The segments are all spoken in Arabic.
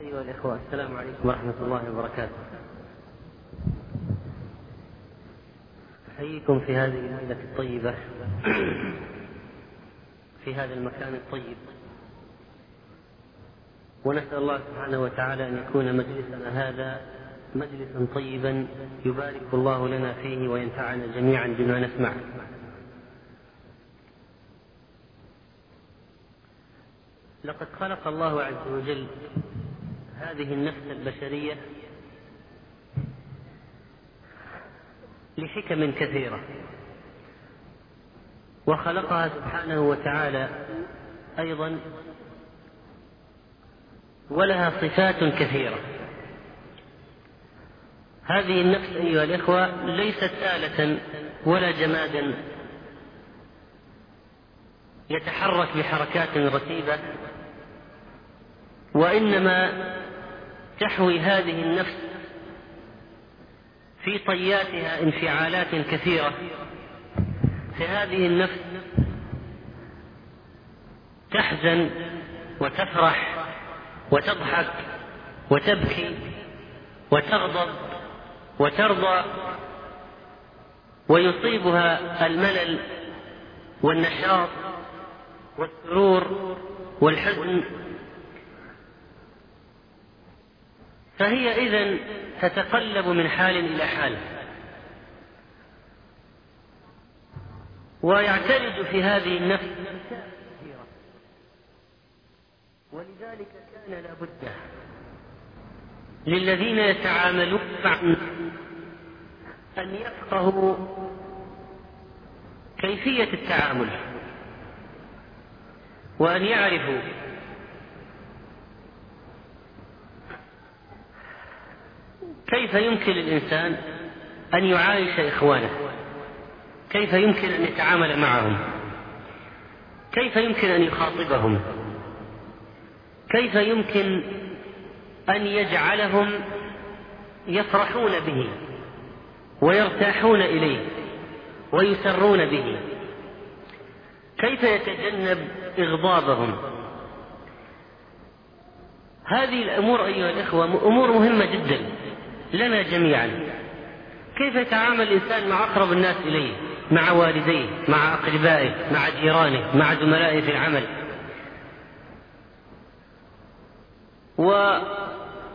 أيها الإخوة، السلام عليكم ورحمة الله وبركاته. أحييكم في هذه الليلة الطيبة في هذا المكان الطيب، ونسأل الله سبحانه وتعالى أن يكون مجلسنا هذا مجلسا طيبا يبارك الله لنا فيه وينفعنا جميعا بما نسمع. لقد خلق الله عز وجل هذه النفس البشرية لحكم كثيرة، وخلقها سبحانه وتعالى أيضا ولها صفات كثيرة. هذه النفس أيها الإخوة ليست آلة ولا جمادا يتحرك بحركات رتيبة، وإنما تحوي هذه النفس في طياتها انفعالات كثيرة. فهذه النفس تحزن وتفرح وتضحك وتبكي وتغضب وترضى، ويصيبها الملل والنشاط والسرور والحزن. فهي إذن تتقلب من حال إلى حال، ويعترج في هذه النفس كثيرة، ولذلك كان لا بد للذين يتعاملون مع أن يفقهوا كيفية التعامل، وأن يعرفوا كيف يمكن للإنسان أن يعايش إخوانه، كيف يمكن أن يتعامل معهم، كيف يمكن أن يخاطبهم، كيف يمكن أن يجعلهم يفرحون به ويرتاحون إليه ويسرون به، كيف يتجنب إغضابهم. هذه الأمور أيها الإخوة أمور مهمة جدا لنا جميعا. كيف يتعامل الإنسان مع أقرب الناس إليه، مع والديه، مع أقربائه، مع جيرانه، مع زملائه في العمل. ومن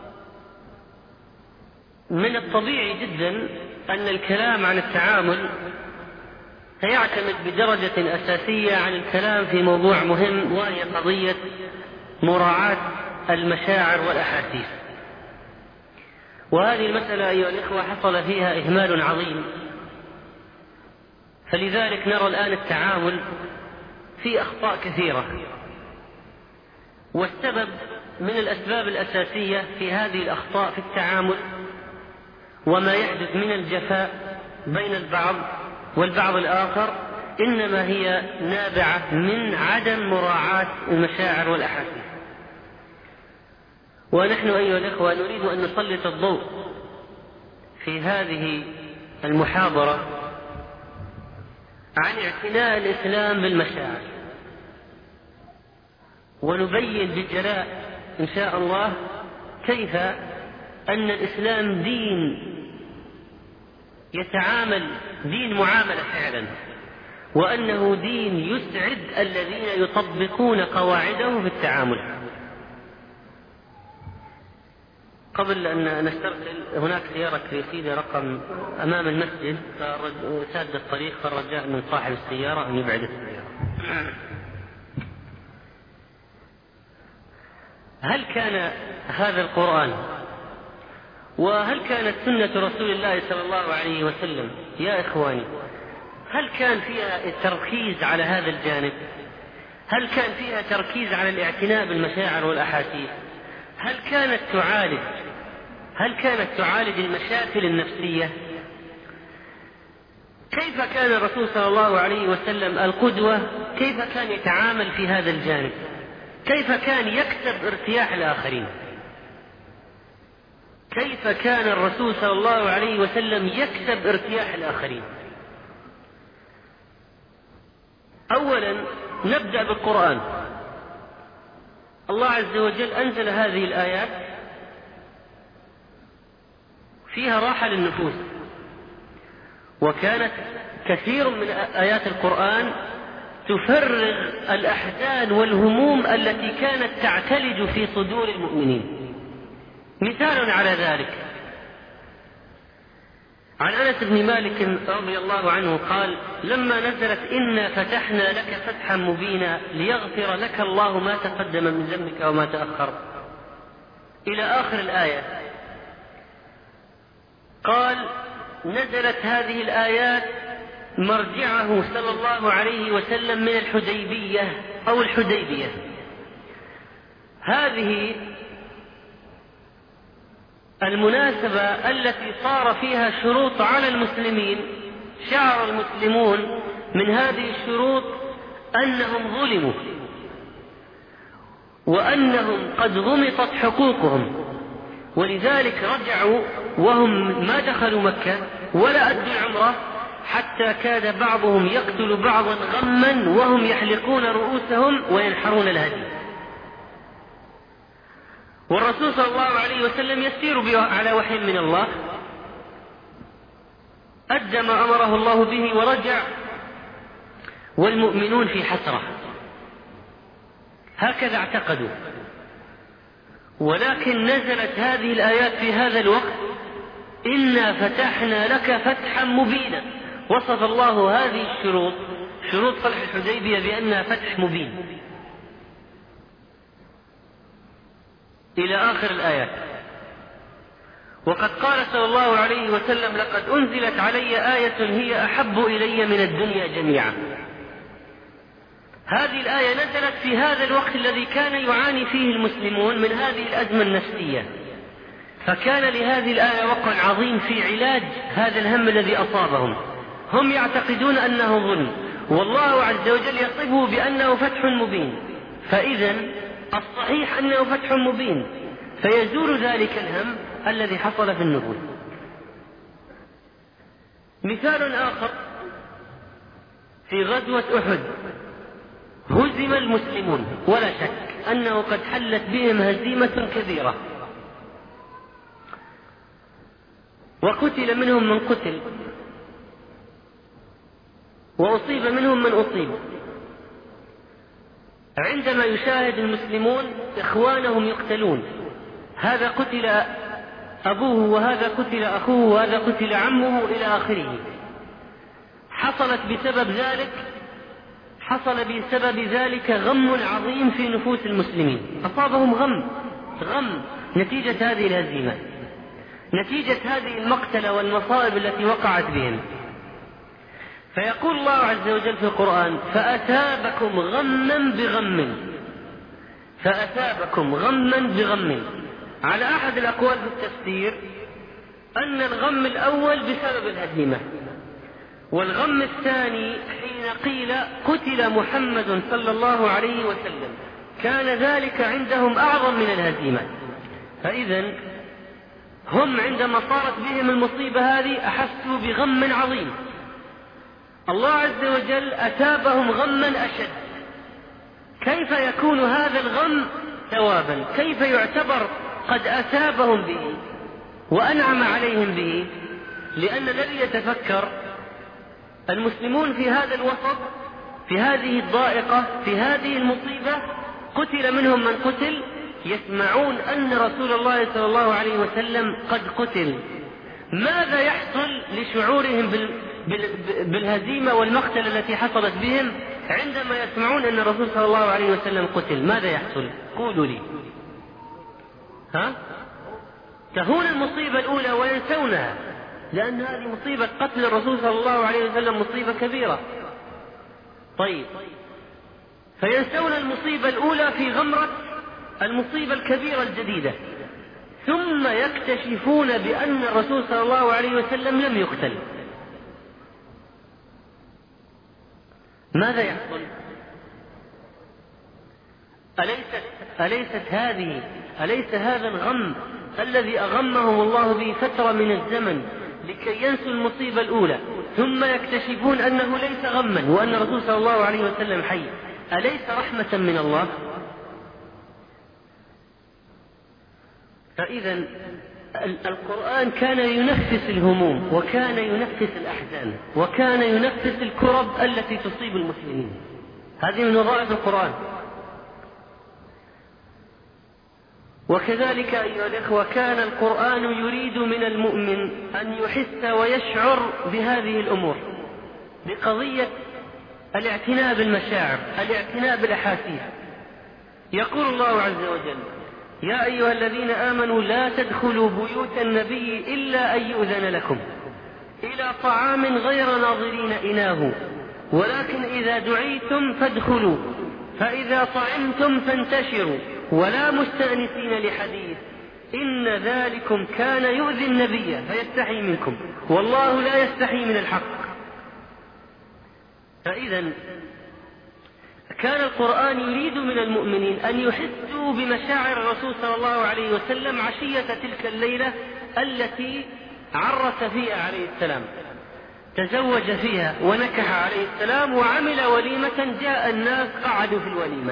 الطبيعي جدا أن الكلام عن التعامل سيعتمد بدرجة أساسية عن الكلام في موضوع مهم، وهي قضية مراعاة المشاعر والأحاسيس. وهذه المسألة أيها الإخوة حصل فيها إهمال عظيم، فلذلك نرى الآن التعامل في أخطاء كثيرة. والسبب من الأسباب الأساسية في هذه الأخطاء في التعامل وما يحدث من الجفاء بين البعض والبعض الآخر إنما هي نابعة من عدم مراعاة المشاعر والأحاسيس. ونحن أيها الإخوة نريد أن نسلط الضوء في هذه المحاضرة عن اعتناء الإسلام بالمشاعر، ونبين بجلاء إن شاء الله كيف أن الإسلام دين يتعامل، دين معاملة فعلا، وأنه دين يسعد الذين يطبقون قواعده في التعامل. قبل أن نسترسل، هناك سيارة كريسيدة رقم أمام المسجد ساد الطريق، فالرجاء من صاحب السيارة أن يبعد السيارة. هل كان هذا القرآن وهل كانت سنة رسول الله صلى الله عليه وسلم يا إخواني، هل كان فيها التركيز على هذا الجانب؟ هل كان فيها تركيز على الاعتناء بالمشاعر والأحاسيس؟ هل كانت تعالج المشاكل النفسية؟ كيف كان الرسول صلى الله عليه وسلم القدوة؟ كيف كان يتعامل في هذا الجانب؟ كيف كان يكسب ارتياح الآخرين؟ كيف كان الرسول صلى الله عليه وسلم يكسب ارتياح الآخرين؟ أولا نبدأ بالقرآن. الله عز وجل أنزل هذه الآيات فيها راحة للنفوس. وكانت كثير من آيات القرآن تفرغ الأحزان والهموم التي كانت تعتلج في صدور المؤمنين. مثال على ذلك عن أنس بن مالك رضي الله عنه قال: لما نزلت إنا فتحنا لك فتحا مبينا ليغفر لك الله ما تقدم من ذنبك وما تأخر إلى آخر الآية، قال: نزلت هذه الآيات مرجعه صلى الله عليه وسلم من الحديبية أو الحديبية. هذه المناسبة التي صار فيها شروط على المسلمين، شعر المسلمون من هذه الشروط أنهم ظلموا وأنهم قد غمطت حقوقهم، ولذلك رجعوا وهم ما دخلوا مكة ولا أدوا العمرة، حتى كاد بعضهم يقتل بعضا غما وهم يحلقون رؤوسهم وينحرون الهدي. والرسول صلى الله عليه وسلم يسير على وحي من الله، أدى ما أمره الله به ورجع والمؤمنون في حسرة، هكذا اعتقدوا. ولكن نزلت هذه الآيات في هذا الوقت: إنا فتحنا لك فتحا مبينا. وصف الله هذه الشروط، شروط صلح الحديبية، بأنها فتح مبين إلى آخر الآيات. وقد قال صلى الله عليه وسلم: لقد أنزلت علي آية هي أحب إلي من الدنيا جميعا. هذه الآية نزلت في هذا الوقت الذي كان يعاني فيه المسلمون من هذه الأزمة النفسية، فكان لهذه الآية وقع عظيم في علاج هذا الهم الذي أصابهم. هم يعتقدون أنه ظلم، والله عز وجل يصفه بأنه فتح مبين، فإذا الصحيح أنه فتح مبين، فيزول ذلك الهم الذي حصل في النفوس. مثال آخر: في غزوة أحد هزم المسلمون، ولا شك أنه قد حلت بهم هزيمة كبيرة، وقتل منهم من قتل، وأصيب منهم من أصيب. عندما يشاهد المسلمون إخوانهم يقتلون، هذا قتل أبوه وهذا قتل أخوه وهذا قتل عمه إلى آخره، حصل بسبب ذلك غم عظيم في نفوس المسلمين، أصابهم غم نتيجة هذه الهزيمة، نتيجة هذه المقتلة والمصائب التي وقعت بهم. فيقول الله عز وجل في القرآن: فأثابكم غما بغم. على أحد الأقوال في التفسير أن الغم الأول بسبب الهزيمة، والغم الثاني حين قيل قتل محمد صلى الله عليه وسلم، كان ذلك عندهم أعظم من الهزيمة. فإذا هم عندما صارت بهم المصيبة هذه أحسوا بغم عظيم. الله عز وجل أثابهم غما أشد. كيف يكون هذا الغم ثوابا؟ كيف يعتبر قد أثابهم به وأنعم عليهم به؟ لأن الذي يتفكر المسلمون في هذا الوسط، في هذه الضائقة، في هذه المصيبة، قتل منهم من قتل، يسمعون أن رسول الله صلى الله عليه وسلم قد قتل. ماذا يحصل لشعورهم بالهزيمة والمقتل التي حصلت بهم عندما يسمعون أن الرسول صلى الله عليه وسلم قتل؟ ماذا يحصل؟ قولوا لي. تهون المصيبة الأولى وينسونها، لأن هذه مصيبة قتل الرسول صلى الله عليه وسلم مصيبة كبيرة. طيب، فينسون المصيبة الأولى في غمرة المصيبة الكبيرة الجديدة، ثم يكتشفون بأن الرسول صلى الله عليه وسلم لم يقتل. ماذا يحصل؟ أليس هذا الغم الذي أغمهم الله به فترة من الزمن لكي ينسوا المصيبة الأولى، ثم يكتشفون أنه ليس غما وأن الرسول صلى الله عليه وسلم حي؟ أليس رحمة من الله؟ فإذا القرآن كان ينفس الهموم، وكان ينفس الأحزان، وكان ينفس الكرب التي تصيب المسلمين. هذه من وظائف القرآن. وكذلك أيها الإخوة كان القرآن يريد من المؤمن أن يحس ويشعر بهذه الأمور، بقضية الاعتناء بالمشاعر، الاعتناء بالأحاسيس. يقول الله عز وجل: يا أيها الذين آمنوا لا تدخلوا بيوت النبي إلا أن يؤذن لكم إلى طعام غير ناظرين إناه ولكن إذا دعيتم فادخلوا فإذا طعمتم فانتشروا ولا مستأنسين لحديث إن ذلكم كان يؤذي النبي فيستحي منكم والله لا يستحي من الحق. فإذا كان القرآن يريد من المؤمنين أن يحسوا بمشاعر الرسول صلى الله عليه وسلم عشية تلك الليلة التي عرس فيها عليه السلام، تزوج فيها ونكح عليه السلام وعمل وليمة، جاء الناس قعدوا في الوليمة،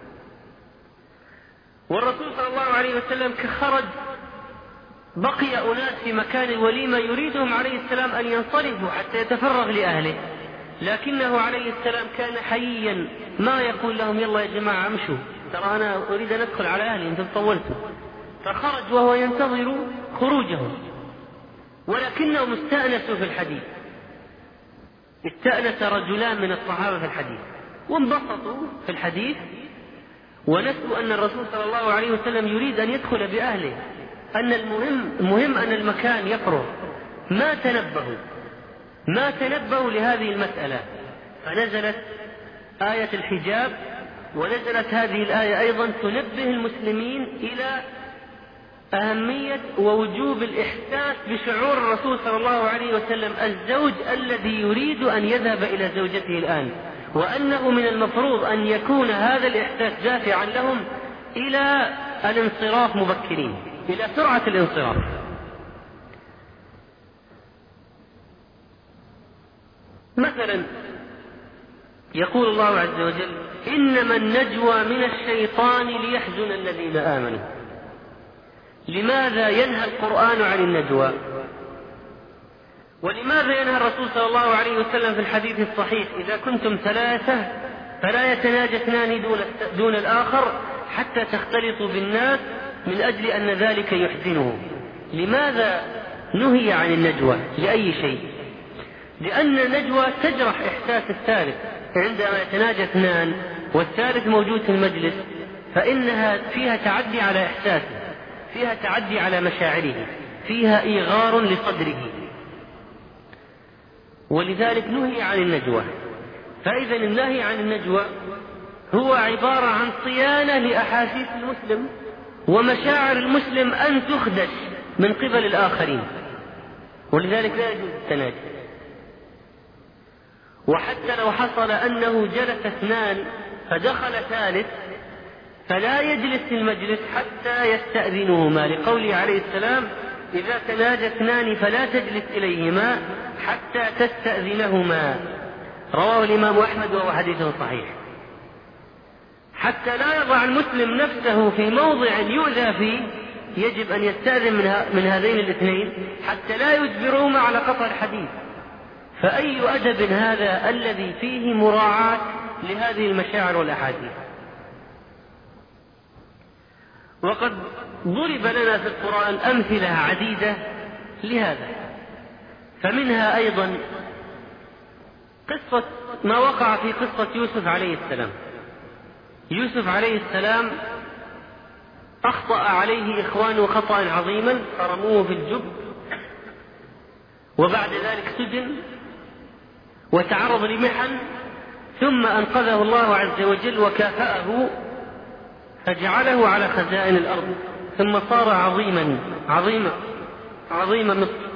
والرسول صلى الله عليه وسلم خرج، بقي أناس في مكان الوليمة يريدهم عليه السلام أن ينصرفوا حتى يتفرغ لأهله، لكنه عليه السلام كان حييا، ما يقول لهم يلا يا جماعة امشوا ترى أنا أريد أن أدخل على أهلي أنتم طولتوا، فخرج وهو ينتظر خروجهم، ولكنهم استأنسوا في الحديث، استأنس رجلان من الصحابة في الحديث وانبسطوا في الحديث ونسوا أن الرسول صلى الله عليه وسلم يريد أن يدخل بأهله، أن المهم أن المكان يفرغ، ما تنبهوا لهذه المسألة، فنزلت آية الحجاب، ونزلت هذه الآية أيضا تنبه المسلمين إلى أهمية ووجوب الإحساس بشعور الرسول صلى الله عليه وسلم الزوج الذي يريد أن يذهب إلى زوجته الآن، وأنه من المفروض أن يكون هذا الإحساس دافعا لهم إلى الانصراف مبكرين، إلى سرعة الانصراف. مثلا يقول الله عز وجل: إنما النجوى من الشيطان ليحزن الذين آمنوا. لماذا ينهى القرآن عن النجوى؟ ولماذا ينهى الرسول صلى الله عليه وسلم في الحديث الصحيح: إذا كنتم ثلاثة فلا يتناجى اثنان دون الآخر حتى تختلطوا بالناس من أجل أن ذلك يحزنه؟ لماذا نهي عن النجوى؟ لأي شيء؟ لأن النجوى تجرح إحساس الثالث، عندما يتناجى اثنان والثالث موجود في المجلس فإنها فيها تعدي على إحساسه، فيها تعدي على مشاعره، فيها إيغار لصدره، ولذلك نهي عن النجوى. فإذا النهي عن النجوى هو عبارة عن صيانة لأحاسيس المسلم ومشاعر المسلم أن تخدش من قبل الآخرين، ولذلك لا يجوز التناجي. وحتى لو حصل أنه جلس اثنان فدخل ثالث فلا يجلس في المجلس حتى يستأذنهما، لقوله عليه السلام: إذا تناجى اثنان فلا تجلس إليهما حتى تستأذنهما، رواه الإمام أحمد وهو حديث صحيح. حتى لا يضع المسلم نفسه في موضع يؤذى فيه يجب أن يستأذن من هذين الاثنين حتى لا يجبرهما على قطع الحديث. فأي أدب هذا الذي فيه مراعاة لهذه المشاعر والأحاديث؟ وقد ضرب لنا في القرآن أمثلة عديدة لهذا، فمنها أيضا قصة ما وقع في قصة يوسف عليه السلام. يوسف عليه السلام أخطأ عليه إخوانه خطأ عظيما فرموه في الجب، وبعد ذلك سجن وتعرض لمحن، ثم أنقذه الله عز وجل وكافأه فجعله على خزائن الأرض، ثم صار عظيما مصر.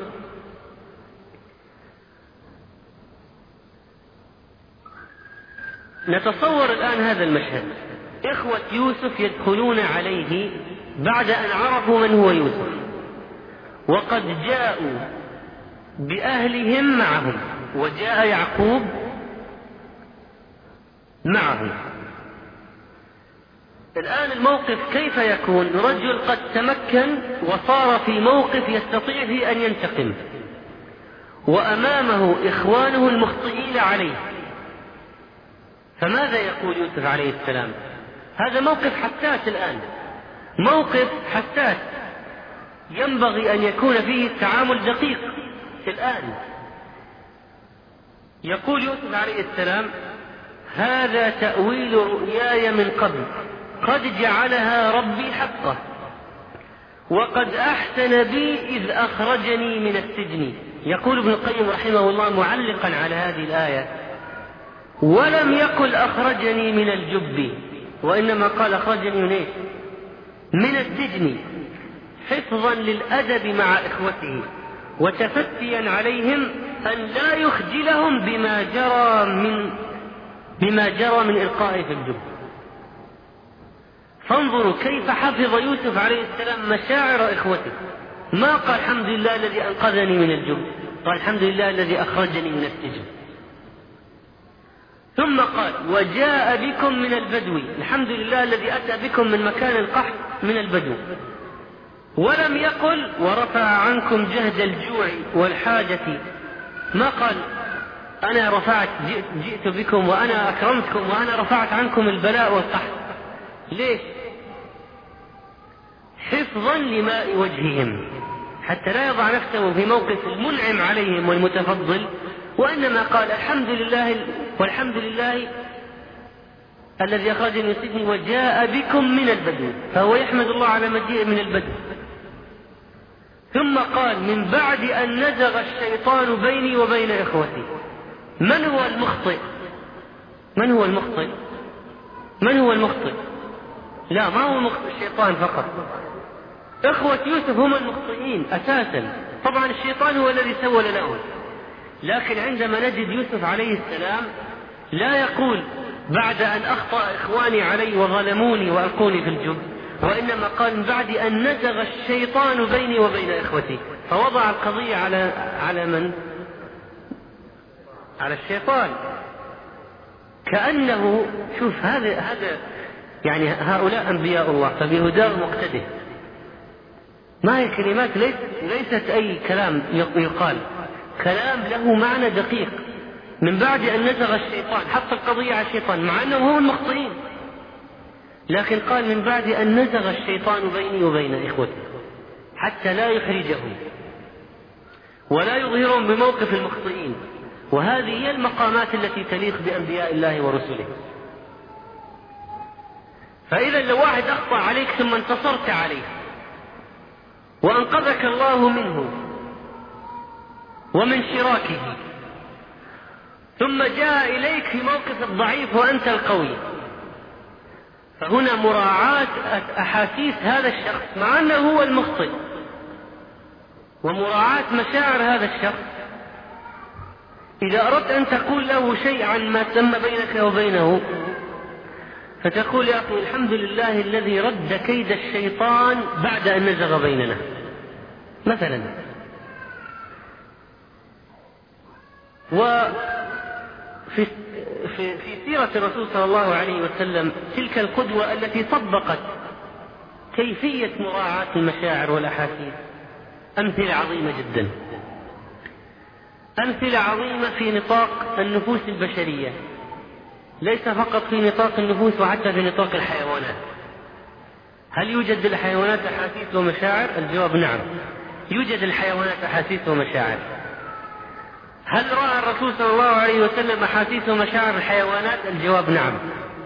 نتصور الآن هذا المشهد: إخوة يوسف يدخلون عليه بعد أن عرفوا من هو يوسف، وقد جاءوا بأهلهم معهم، وجاء يعقوب معهم، الآن الموقف كيف يكون؟ رجل قد تمكن وصار في موقف يستطيع فيه أن ينتقم، وأمامه إخوانه المخطئين عليه، فماذا يقول يوسف عليه السلام؟ هذا موقف حساس الآن، موقف حساس ينبغي أن يكون فيه التعامل دقيق. الآن يقول يوسف عليه السلام: هذا تأويل رؤياي من قبل قد جعلها ربي حقا وقد أحسن بي إذ أخرجني من السجن. يقول ابن القيم رحمه الله معلقا على هذه الآية: ولم يقل أخرجني من الجب، وإنما قال أخرجني من السجن، حفظا للأدب مع إخوته وتفتيا عليهم أن لا يخجلهم بما جرى من إلقائه في الجب. فانظروا كيف حفظ يوسف عليه السلام مشاعر إخوته. ما قال الحمد لله الذي أنقذني من الجب، قال الحمد لله الذي أخرجني من السجن. ثم قال: وجاء بكم من البدو، الحمد لله الذي أتى بكم من مكان القحط من البدو. ولم يقل: ورفع عنكم جهد الجوع والحاجة. ما قال: أنا رفعت جئت بكم وأنا أكرمتكم وأنا رفعت عنكم البلاء والقحط. ليش؟ حفظا لماء وجههم، حتى لا يضع نفسه في موقف المنعم عليهم والمتفضل، وإنما قال: الحمد لله والحمد لله الذي أخرجني من السجن وجاء بكم من البدو، فهو يحمد الله على مجيء من البدو. ثم قال: من بعد أن نزغ الشيطان بيني وبين إخوتي. من هو المخطئ؟ من هو المخطئ؟ من هو المخطئ؟ لا، ما هو مخطئ الشيطان فقط، إخوة يوسف هم المخطئين أساسا. طبعا الشيطان هو الذي سول له، لكن عندما نجد يوسف عليه السلام لا يقول بعد أن أخطأ إخواني علي وظلموني وألقوني في الجب، وإنما قال: من بعد أن نزغ الشيطان بيني وبين إخوتي، فوضع القضية على من؟ على الشيطان. كأنه شوف هذا يعني هؤلاء أنبياء الله فبهداه مقتده. ما هي كلمات ليست أي كلام يقال، كلام له معنى دقيق. من بعد أن نزغ الشيطان، حط القضية على الشيطان مع أنهم هم المخطئين، لكن قال: من بعد أن نزغ الشيطان بيني وبين إخوتي، حتى لا يحرجهم ولا يظهرهم بموقف المخطئين. وهذه هي المقامات التي تليق بأنبياء الله ورسله. فإذا لو واحد أخطأ عليك ثم انتصرت عليه وأنقذك الله منه ومن شراكه، ثم جاء إليك في موقف الضعيف وأنت القوي، فهنا مراعاة أحاسيس هذا الشخص مع أنه هو المخطئ، ومراعاة مشاعر هذا الشخص. إذا أردت أن تقول له شيء عن ما تم بينك وبينه، فتقول: يا أخي الحمد لله الذي رد كيد الشيطان بعد أن نزغ بيننا مثلا. وفي سيرة الرسول صلى الله عليه وسلم تلك القدوة التي طبقت كيفية مراعاة المشاعر والأحاسيس أمثلة عظيمة جدا، أمثلة عظيمة في نطاق النفوس البشرية، ليس فقط في نطاق النفوس وحتى في نطاق الحيوانات. هل يوجد للحيوانات أحاسيس ومشاعر؟ الجواب نعم، يوجد للحيوانات أحاسيس ومشاعر. هل رأى الرسول صلى الله عليه وسلم أحاسيس ومشاعر الحيوانات؟ الجواب نعم.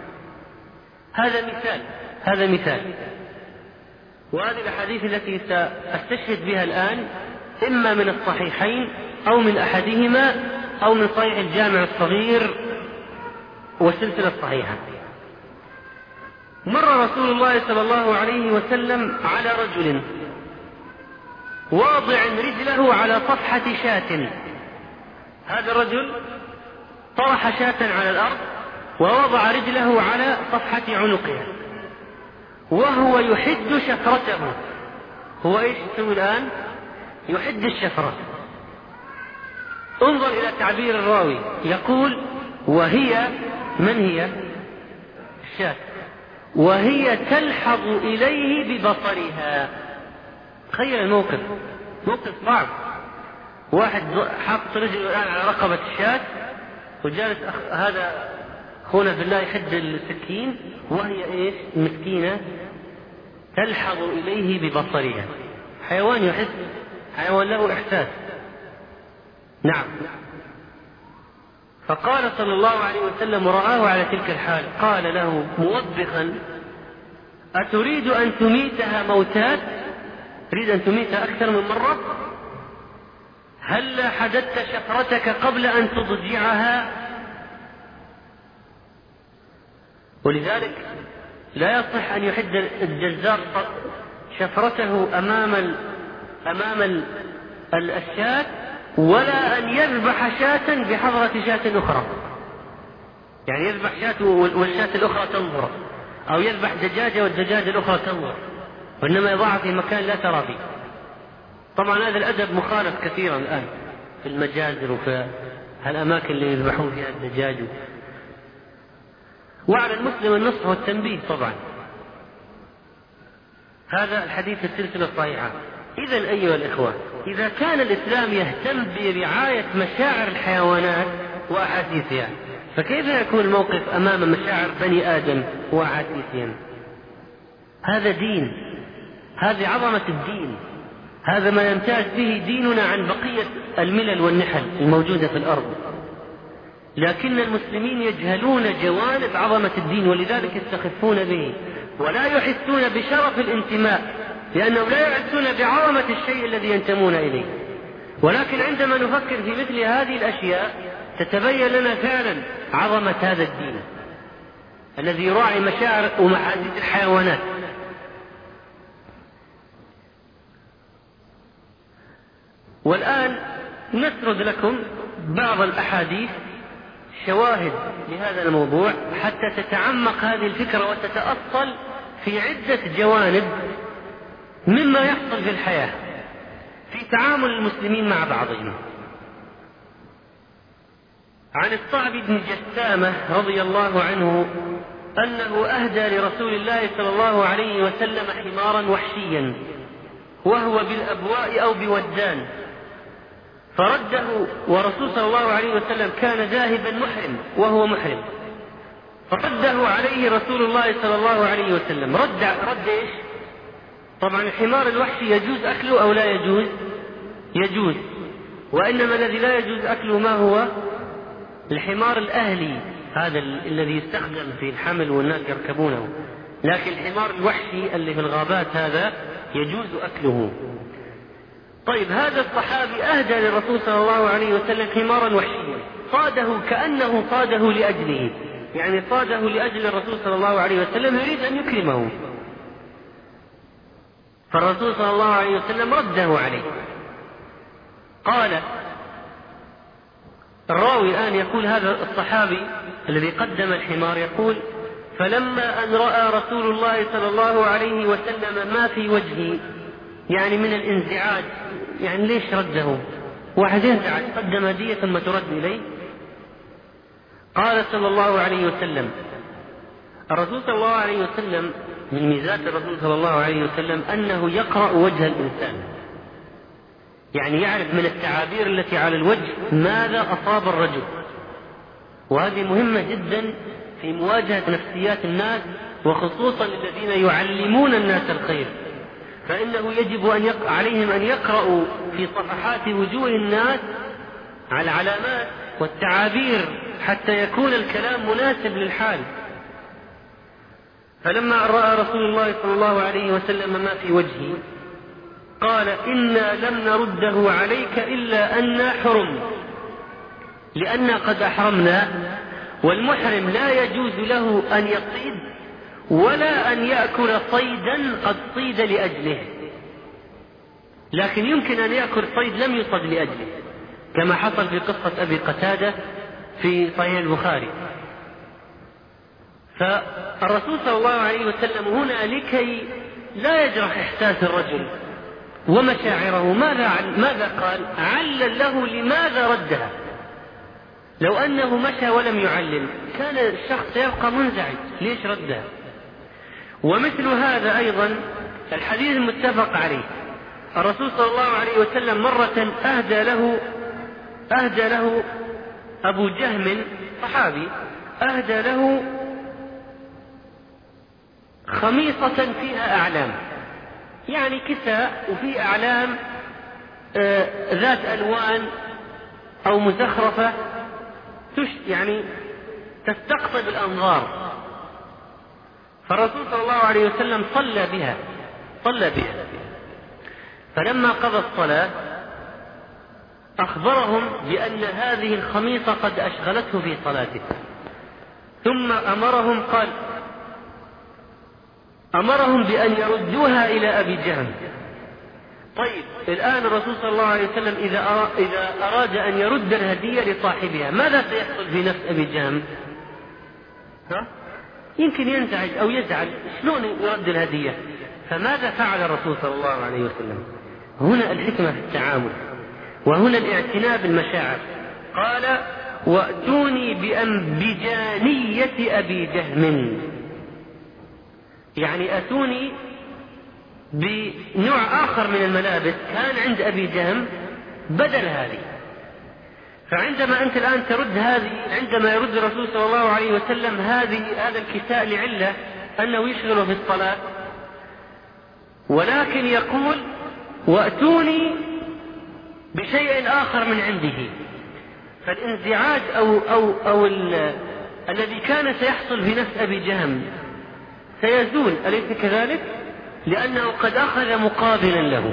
هذا مثال. وهذه الأحاديث التي سأستشهد بها الآن إما من الصحيحين أو من أحدهما أو من صحيح الجامع الصغير والسلسلة الصحيحة. مر رسول الله صلى الله عليه وسلم على رجل واضع رجله على صفحة شاة. هذا الرجل طرح شاة على الأرض ووضع رجله على صفحة عنقها وهو يحد شفرته. هو ايش يسوي الآن؟ يحد الشفرة. انظر إلى تعبير الراوي، يقول: وهي من هي؟ الشاة. وهي تلحظ إليه ببصرها. تخيل الموقف، موقف صعب. واحد حاط رجله الآن على رقبة الشاة وجالس هذا أخونا في الله يحد السكين، وهي إيش؟ مسكينة تلحظ إليه ببصرها. حيوان يحس، حيوان له إحساس. نعم. فقال صلى الله عليه وسلم ورآه على تلك الحال قال له موبخا: أتريد أن تميتها موتات؟ تريد أن تميتها أكثر من مرة؟ هل حددت شفرتك قبل أن تضجعها؟ ولذلك لا يصح أن يحد الجزار شفرته أمام الشاة، ولا أن يذبح شاة بحضرة شاة أخرى، يعني يذبح شاة والشاة الأخرى تنظر، أو يذبح دجاجة والدجاجة الأخرى تنظر، وإنما يضعها في مكان لا ترى فيه. طبعا هذا الأدب مخالف كثيرا الآن في المجازر وفي الأماكن اللي يذبحون فيها الدجاج. وعلى المسلم النصح والتنبيه طبعا. هذا الحديث في السلسلة الصحيحة. إذن أيها الإخوة، إذا كان الإسلام يهتم برعاية مشاعر الحيوانات وأحاسيسها، فكيف يكون الموقف أمام مشاعر بني آدم وأحاسيسهم؟ هذا دين، هذه عظمة الدين، هذا ما يمتاز به ديننا عن بقية الملل والنحل الموجودة في الأرض. لكن المسلمين يجهلون جوانب عظمة الدين، ولذلك يستخفون به ولا يحسون بشرف الانتماء، لأنهم لا يحسون بعظمة الشيء الذي ينتمون إليه. ولكن عندما نفكر في مثل هذه الأشياء تتبين لنا فعلا عظمة هذا الدين الذي يراعي مشاعر ومحاسيس الحيوانات. والآن نسرد لكم بعض الأحاديث شواهد لهذا الموضوع حتى تتعمق هذه الفكرة وتتأصل في عدة جوانب مما يحصل في الحياة في تعامل المسلمين مع بعضهم. عن الصعب بن جسامة رضي الله عنه أنه أهدى لرسول الله صلى الله عليه وسلم حمارا وحشيا وهو بالأبواء أو بودان، فرده، ورسول صلى الله عليه وسلم كان ذاهبا محرم وهو محرم، فرده عليه رسول الله صلى الله عليه وسلم. رد إيش؟ طبعا الحمار الوحشي يجوز أكله أو لا يجوز؟ يجوز. وإنما الذي لا يجوز أكله ما هو؟ الحمار الأهلي، هذا الذي يستخدم في الحمل والناس يركبونه. لكن الحمار الوحشي اللي في الغابات هذا يجوز أكله. طيب، هذا الصحابي أهدى للرسول صلى الله عليه وسلم حمارا وحشيا، صاده كأنه صاده لأجله، يعني صاده لأجل الرسول صلى الله عليه وسلم، يريد أن يكرمه. فالرسول صلى الله عليه وسلم رده عليه. قال الراوي الآن يقول هذا الصحابي الذي قدم الحمار يقول: فلما أن رأى رسول الله صلى الله عليه وسلم ما في وجهي، يعني من الانزعاج، يعني ليش رده؟ واحد ينزعج قدم هدية ثم ترد إليه. قال صلى الله عليه وسلم، الرسول صلى الله عليه وسلم من ميزات الرسول صلى الله عليه وسلم أنه يقرأ وجه الإنسان، يعني يعرف من التعابير التي على الوجه ماذا أصاب الرجل، وهذه مهمة جدا في مواجهة نفسيات الناس، وخصوصا الذين يعلمون الناس الخير، فإنه يجب عليهم أن يقرأوا في صفحات وجوه الناس على العلامات والتعابير حتى يكون الكلام مناسب للحال. فلما رأى رسول الله صلى الله عليه وسلم ما في وجهي قال: إنا لم نرده عليك إلا أننا حرم، لأننا قد أحرمنا، والمحرم لا يجوز له أن يصيد ولا أن يأكل صيدا قد صيد لأجله، لكن يمكن أن يأكل صيد لم يصد لأجله، كما حصل في قصة أبي قتادة في صحيح البخاري. فالرسول صلى الله عليه وسلم هنا لكي لا يجرح إحساس الرجل ومشاعره ماذا قال؟ علل له لماذا ردها. لو أنه مشى ولم يعلل كان الشخص يبقى منزعج، ليش ردها؟ ومثل هذا أيضا الحديث المتفق عليه، الرسول صلى الله عليه وسلم مرة أهدى له أبو جهم صحابي، أهدى له خميصة فيها أعلام، يعني كساء وفيه أعلام ذات ألوان أو مزخرفة يعني تستقطب الأنظار. فالرسول صلى الله عليه وسلم صلى بها. فلما قضى الصلاة أخبرهم بأن هذه الخميصة قد أشغلته في صلاته، ثم أمرهم بأن يردوها إلى أبي جهم. طيب الآن الرسول صلى الله عليه وسلم إذا أراد أن يرد الهدية لصاحبها ماذا سيحصل في نفس أبي جهم؟ يمكن ينزعج أو يزعل، شلون يرد الهدية؟ فماذا فعل الرسول صلى الله عليه وسلم؟ هنا الحكمة في التعامل، وهنا الاعتناء بالمشاعر. قال: وأتوني بأنبجانية أبي جهم، يعني أتوني بنوع آخر من الملابس كان عند أبي جهم بدل هذه. فعندما أنت الآن ترد هذه، عندما يرد الرسول صلى الله عليه وسلم هذا الكساء لعلة أنه يشغله في الصلاة، ولكن يقول: وأتوني بشيء آخر من عنده. فالانزعاج أو الذي كان سيحصل في نفس أبي جهم سيزول، أليس كذلك؟ لأنه قد أخذ مقابلا له.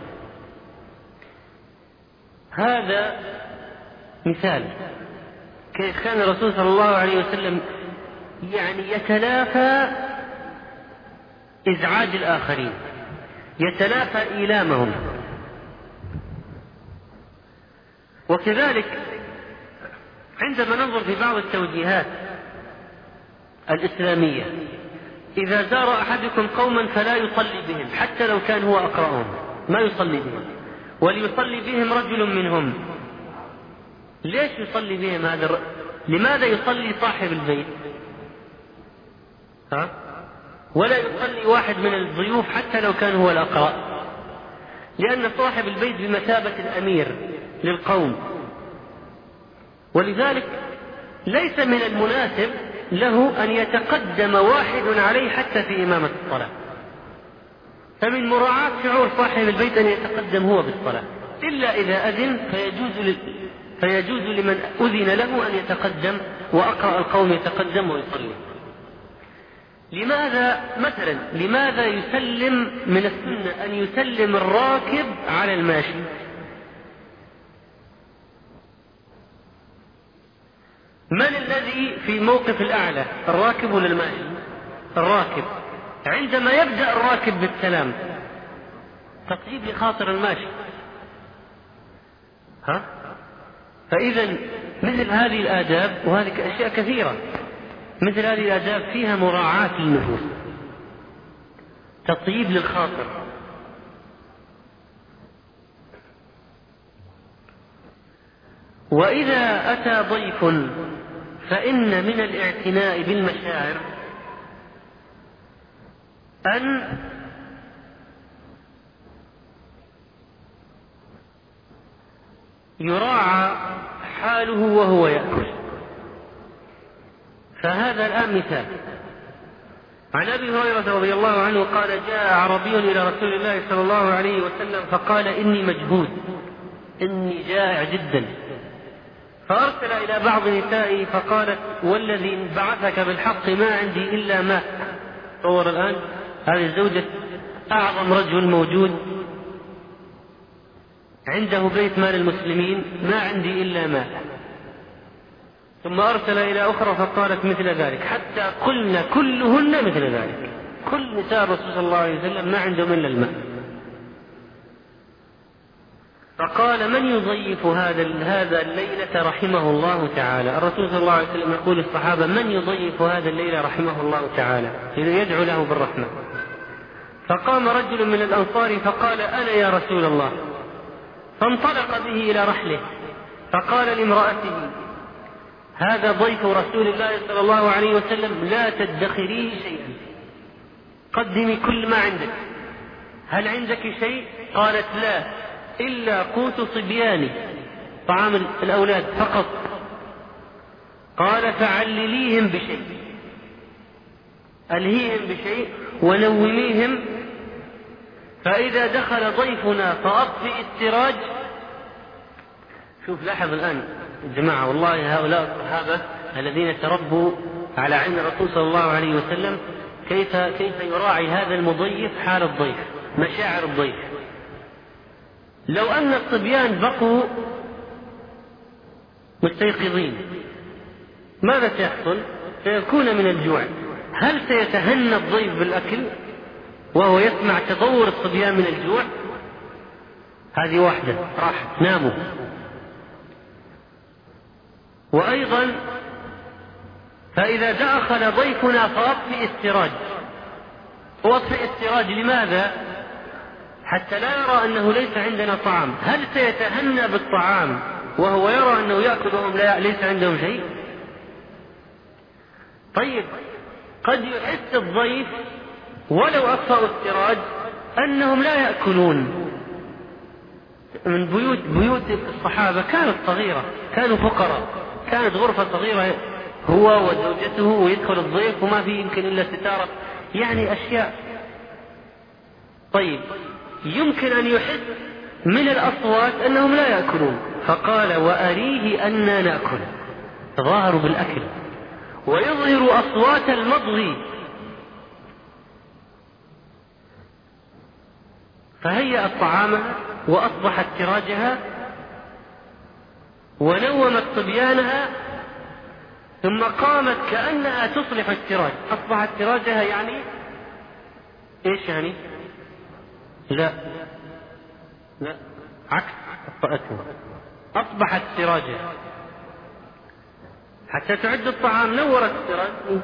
هذا مثال كيف كان الرسول صلى الله عليه وسلم يعني يتلافى إزعاج الآخرين، يتلافى إيلامهم. وكذلك عندما ننظر في بعض التوجيهات الإسلامية: إذا زار أحدكم قوما فلا يصلي بهم، حتى لو كان هو أقرأهم ما يصلي بهم، وليصلي بهم رجل منهم. ليش يصلي بهم هذا لماذا يصلي صاحب البيت؟ ولا يصلي واحد من الضيوف حتى لو كان هو الأقرأ؟ لأن صاحب البيت بمثابة الأمير للقوم، ولذلك ليس من المناسب له أن يتقدم واحد عليه حتى في إمامة الصلاة. فمن مراعاة شعور صاحب البيت أن يتقدم هو بالصلاة، إلا إذا أذن فيجوز لمن أذن له أن يتقدم، وأقرأ القوم يتقدم ويصلي. لماذا يسلم من السنة أن يسلم الراكب على الماشي؟ من الذي في موقف الأعلى، الراكب ولا الماشي؟ الراكب. عندما يبدأ الراكب بالسلام تطيب لخاطر الماشي. فإذا مثل هذه الآداب، وهذه أشياء كثيرة، مثل هذه الآداب فيها مراعاة للنفوس، تطيب للخاطر. وإذا أتى ضيف فإن من الاعتناء بالمشاعر أن يراعى حاله وهو يأكل. فهذا الآن مثال. عن أبي هريرة رضي الله عنه قال: جاء عربي إلى رسول الله صلى الله عليه وسلم فقال: إني مجهود، إني جائع جدا. فأرسل إلى بعض نسائه فقالت: والذي بعثك بالحق ما عندي إلا ماء. تصور الآن هذه الزوجة أعظم رجل موجود، عنده بيت مال المسلمين، ما عندي إلا ماء. ثم أرسل إلى أخرى فقالت مثل ذلك، حتى قلنا كلهن مثل ذلك. كل نساء الرسول صلى الله عليه وسلم ما عندهم إلا الماء. فقال: من يضيف هذا الليلة رحمه الله تعالى؟ الرسول صلى الله عليه وسلم يقول للصحابة: من يضيف هذا الليلة رحمه الله تعالى، يدعو له بالرحمة. فقام رجل من الأنصار فقال: أنا يا رسول الله. فانطلق به إلى رحله فقال لامرأته: هذا ضيف رسول الله صلى الله عليه وسلم، لا تدخريه شيئا. قدمي كل ما عندك، هل عندك شيء؟ قالت لا إلا قوت صبياني، طعام الأولاد فقط. قال فعلليهم بشيء، ألهيهم بشيء ونوميهم، فإذا دخل ضيفنا فأطفئ السراج. شوف لاحظ الآن جماعة، والله هؤلاء الصحابة الذين تربوا على علم الرسول صلى الله عليه وسلم كيف يراعي هذا المضيف حال الضيف، مشاعر الضيف. لو أن الصبيان بقوا مستيقظين ماذا سيحصل؟ سيكون من الجوع. هل سيتهنى الضيف بالأكل وهو يسمع تضور الصبيان من الجوع؟ هذه واحدة، راح ناموا. وأيضا فإذا دخل ضيفنا فأطفئ السراج. وأطفئ السراج لماذا؟ حتى لا يرى أنه ليس عندنا طعام. هل سيتهنى بالطعام وهو يرى أنه يأكل وهم ليس عندهم شيء؟ طيب قد يحس الضيف ولو أطفأوا السراج أنهم لا يأكلون. من بيوت الصحابة كانت صغيرة، كانوا فقراء، كانت غرفة صغيرة هو وزوجته ويدخل الضيف وما في يمكن إلا ستارة، يعني أشياء. طيب يمكن أن يحس من الأصوات أنهم لا يأكلون، فقال وأريه أننا نأكل، تظاهروا بالأكل، ويظهر أصوات المضغ. فهيأت طعامها وأصبحت سراجها ونومت صبيانها، ثم قامت كأنها تصلح السراج. أصبحت سراجها يعني إيش يعني؟ لا عكس، أصبحت سراجها حتى تعد الطعام. نورت السراج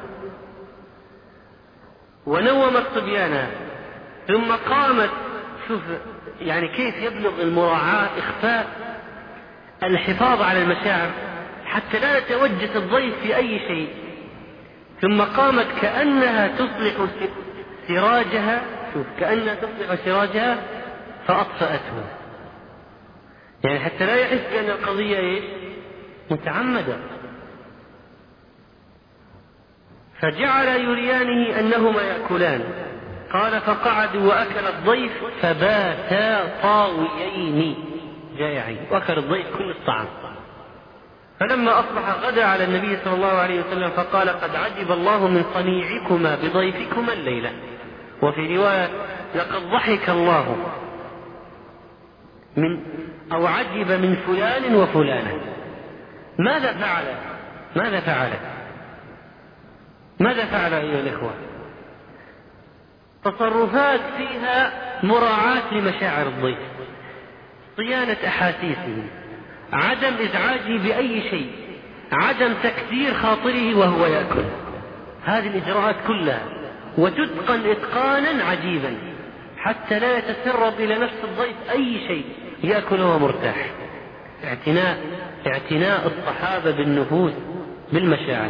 ونومت صبيانها، ثم قامت. شوف يعني كيف يبلغ المراعاة، إخفاء، الحفاظ على المشاعر حتى لا يتوجس الضيف في أي شيء. ثم قامت كأنها تصلح سراجها، شوف كأنها تصلح سراجها فأطفأته، يعني حتى لا يحس بأن القضية إيش؟ متعمدة. فجعل يريانه أنهما يأكلان. قال فقعدوا وأكل الضيف فباتا طاويين جائعين، وأكل الضيف كل الطعام. فلما أصبح غدا على النبي صلى الله عليه وسلم فقال قد عجب الله من صنيعكما بضيفكما الليلة. وفي رواية لقد ضحك الله من أو عجب من فلان وفلانة. ماذا فعل أيها الإخوة؟ تصرفات فيها مراعاة لمشاعر الضيف، صيانة أحاسيسه، عدم إزعاجه بأي شيء، عدم تكدير خاطره وهو يأكل. هذه الإجراءات كلها وتتقن إتقانا عجيبا حتى لا يتسرب إلى نفس الضيف أي شيء، يأكل وهو مرتاح. اعتناء الصحابة بالنفوس بالمشاعر.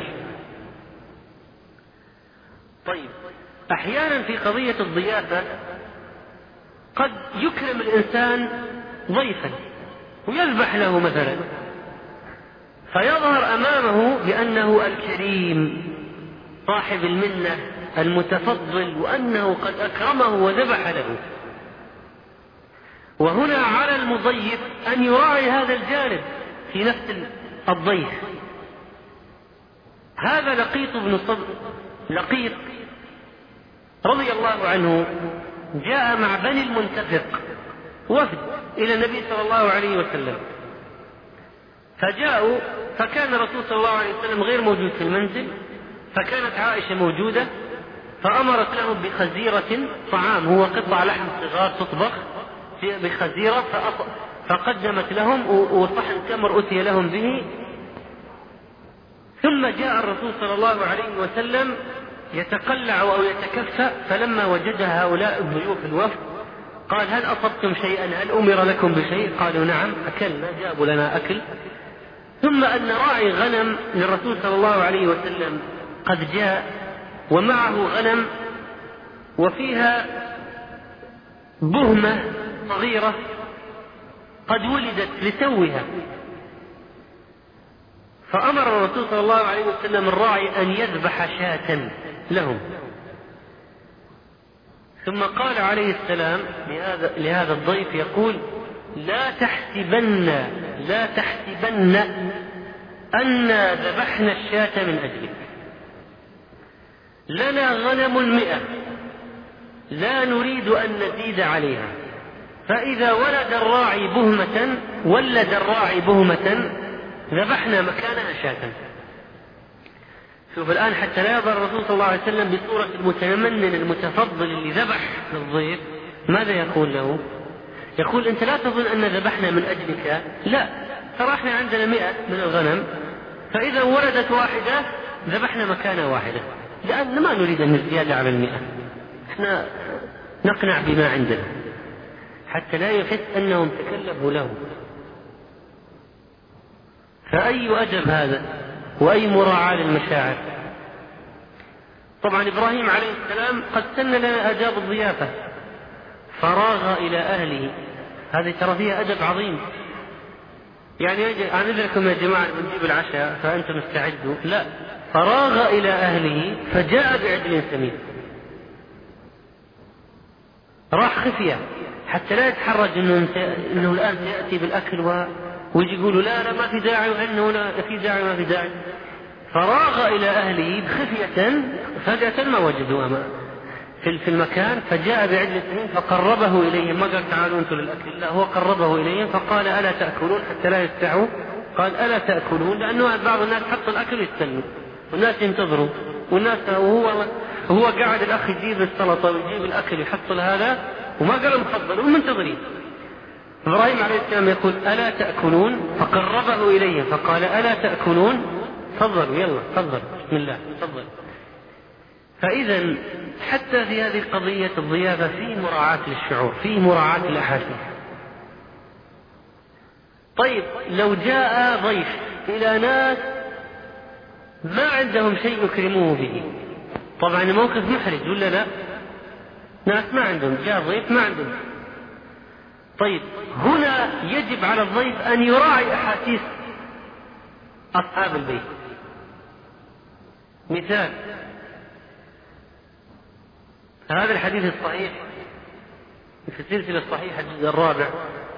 طيب أحيانا في قضية الضيافة قد يكرم الإنسان ضيفا ويذبح له مثلا، فيظهر أمامه بأنه الكريم صاحب المنة المتفضل وأنه قد أكرمه وذبح له. وهنا على المضيف أن يراعي هذا الجانب في نفس الضيف. هذا لقيط رضي الله عنه جاء مع بني المنتفق وفد إلى النبي صلى الله عليه وسلم، فجاءوا فكان الرسول صلى الله عليه وسلم غير موجود في المنزل، فكانت عائشة موجودة، فأمرت لهم بخزيرة طعام، هو قطع لحم صغار تطبخ بخزيرة، فقدمت لهم وصحن تمر أتي لهم به. ثم جاء الرسول صلى الله عليه وسلم يتقلع أو يتكفأ، فلما وجد هؤلاء الضيوف الوفد قال هل أصبتم شيئا؟ هل أمر لكم بشيء؟ قالوا نعم أكلنا، جابوا لنا أكل. ثم أن راعي غنم للرسول صلى الله عليه وسلم قد جاء ومعه غنم وفيها بهمة صغيرة قد ولدت لتوها، فأمر الرسول صلى الله عليه وسلم الراعي أن يذبح شاة لهم، ثم قال عليه السلام لهذا الضيف يقول: لا تحسبن أنا ذبحنا الشاة من أجلك، لنا غنم 100 لا نريد أن نزيد عليها، فإذا ولد الراعي بهمة ذبحنا مكانها شاة. شوف الآن، حتى لا يظهر الرسول صلى الله عليه وسلم بصورة المتمنن المتفضل اللي ذبح للضيف، ماذا يقول له؟ يقول: أنت لا تظن أن ذبحنا من أجلك، لا، ترى احنا عندنا 100 من الغنم، فإذا ولدت واحدة ذبحنا مكانها واحدة، لأن ما نريد أن نزيد على 100، احنا نقنع بما عندنا، حتى لا يحس أنهم تكلفوا له. فأي أدب هذا وأي مراعاة للمشاعر. طبعا إبراهيم عليه السلام قد سن لنا آداب الضيافة، فراغ إلى أهله، هذه ترى فيها أدب عظيم. يعني أعرض لكم يا جماعة بنجيب العشاء فأنتم استعدوا، لا، فراغ إلى أهله فجاء بعجل سمين، راح خفية حتى لا يتحرج إنه الآن سيأتي بالأكل ويجي يقولوا لا ما في داعي، وأنه لا في داعي ما في داعي. فراغ إلى أهله خفية، فجأة ما وجدوا في المكان، فجاء بعجل سمين فقربه إليهم، ما قال تعالوا أنتم للأكل، لا، هو قربه إليهم فقال: ألا تأكلون؟ حتى لا يستعوا، قال: ألا تأكلون؟ لأنه بعض الناس حط الأكل يستنوا والناس ينتظروا، والناس وهو قاعد الأخ يجيب السلطة ويجيب الأكل يحط هذا وما قالوا مفضل ومنتظرين. إبراهيم عليه السلام يقول: ألا تأكلون؟ فقربه إليهم فقال: ألا تأكلون؟ تفضلوا، يلا تفضل، بسم الله تفضل. فإذا حتى في هذه قضية الضيافة فيه مراعاة للشعور، فيه مراعاة للأحاسيس. طيب لو جاء ضيف إلى ناس ما عندهم شيء يكرموه به، طبعا الموقف محرج ولا لا؟ ناس ما عندهم، جاء ضيف ما عندهم. طيب هنا يجب على الضيف أن يراعي أحاسيس أصحاب البيت. مثال هذا الحديث الصحيح في السلسلة الصحيحة الجزء الرابع،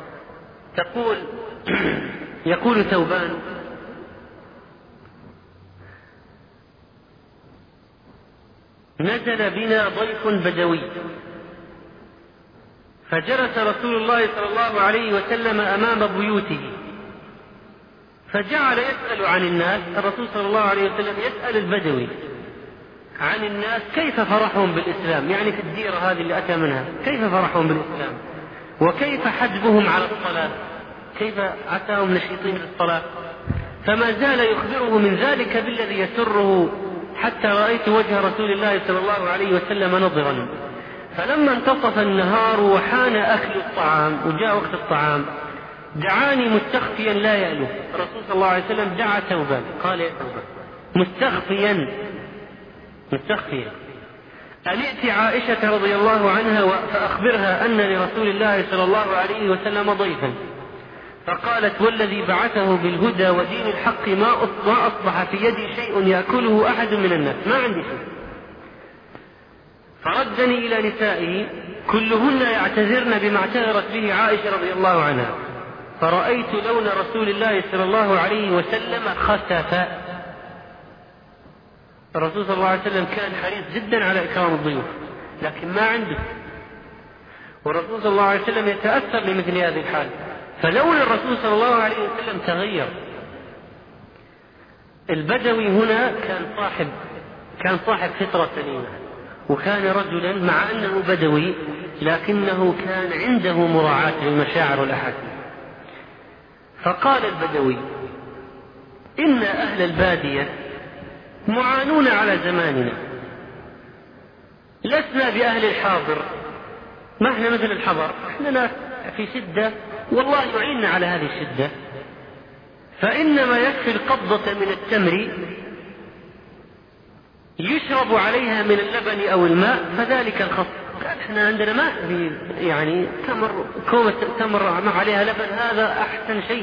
يقول ثوبان: نزل بنا ضيف بدوي، فجلس رسول الله صلى الله عليه وسلم أمام بيوته، فجعل يسأل عن الناس. الرسول صلى الله عليه وسلم يسأل البدوي عن الناس كيف فرحهم بالإسلام، يعني في الديرة هذه اللي أتى منها كيف فرحهم بالإسلام، وكيف حجبهم على الصلاة، كيف أتاهم نشيطين للصلاة. فما زال يخبره من ذلك بالذي يسره، حتى رأيت وجه رسول الله صلى الله عليه وسلم نظرا. فلما انتصف النهار وحان أكل الطعام وجاء وقت الطعام، دعاني مستخفيا لا يألو. الرسول صلى الله عليه وسلم دعا ثوبان، قال: يا ثوبان، مستخفيا أن ائت عائشة رضي الله عنها فأخبرها أن لرسول الله صلى الله عليه وسلم ضيفا. فقالت: والذي بعثه بالهدى ودين الحق ما أصبح في يدي شيء يأكله أحد من الناس، ما عندي شيء. فردني إلى نسائه كلهن يعتذرن بما اعتذرت به عائشة رضي الله عنها، فرأيت لون رسول الله صلى الله عليه وسلم خسف. الرسول صلى الله عليه وسلم كان حريص جدا على إكرام الضيوف، لكن ما عنده، والرسول صلى الله عليه وسلم يتأثر بمثل هذه الحال، فلون الرسول صلى الله عليه وسلم تغير. البدوي هنا كان صاحب فطرة سليمة، وكان رجلا مع أنه بدوي لكنه كان عنده مراعاة للمشاعر والأحاسيس. فقال البدوي: إن أهل البادية معانون على زماننا، لسنا بأهل الحاضر، ما احنا مثل الحضر، احنا ناس في شدة والله يعيننا على هذه الشدة، فإنما يكفي القبضة من التمر يشرب عليها من اللبن أو الماء فذلك الخص. قال احنا عندنا ماء يعني كومة تمر ما عليها لبن، هذا أحسن شيء.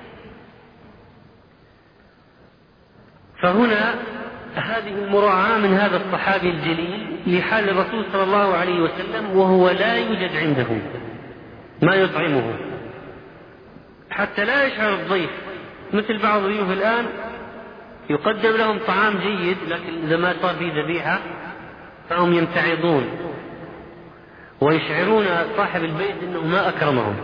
فهنا هذه المراعاة من هذا الصحابي الجليل لحال الرسول صلى الله عليه وسلم وهو لا يوجد عنده ما يطعمه، حتى لا يشعر الضيف. مثل بعض الضيوف الآن يقدم لهم طعام جيد، لكن إذا ما صار فيه ذبيحة فهم يمتعضون ويشعرون صاحب البيت أنه ما أكرمهم،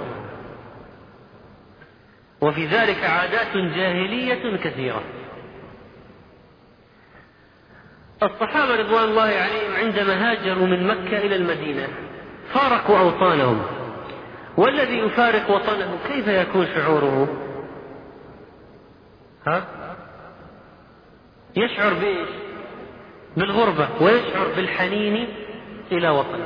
وفي ذلك عادات جاهلية كثيرة. الصحابة رضوان الله عليهم عندما هاجروا من مكة إلى المدينة فارقوا أوطانهم، والذي يفارق وطنه كيف يكون شعوره؟ يشعر بإيش؟ بالغربة، ويشعر بالحنين إلى وطنه.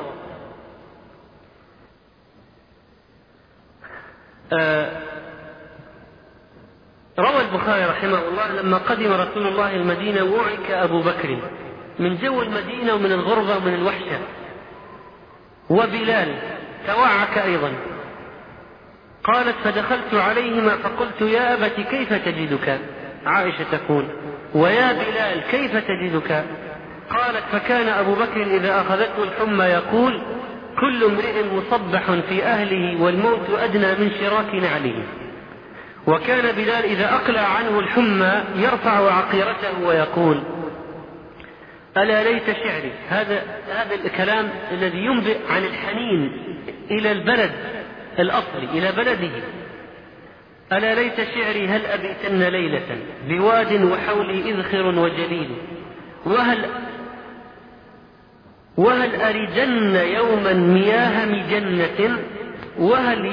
روى البخاري رحمه الله لما قدم رسول الله المدينة وعك أبو بكر من جو المدينة ومن الغربة ومن الوحشة، وبلال توعك أيضا. قالت فدخلت عليهما فقلت يا أبت كيف تجدك؟ عائشة تقول ويا بلال كيف تجدك؟ قالت فكان أبو بكر إذا أخذته الحمى يقول كل امرئ مصبح في أهله والموت أدنى من شراك نعله. وكان بلال إذا أقلع عنه الحمى يرفع عقيرته ويقول ألا ليت شعري. هذا الكلام الذي ينبئ عن الحنين إلى البلد الأصلي، إلى بلده. ألا ليت شعري هل أبيتن ليلة بواد وحولي إذخر وجليل، وهل أردن يوما مياه مجنة، وهل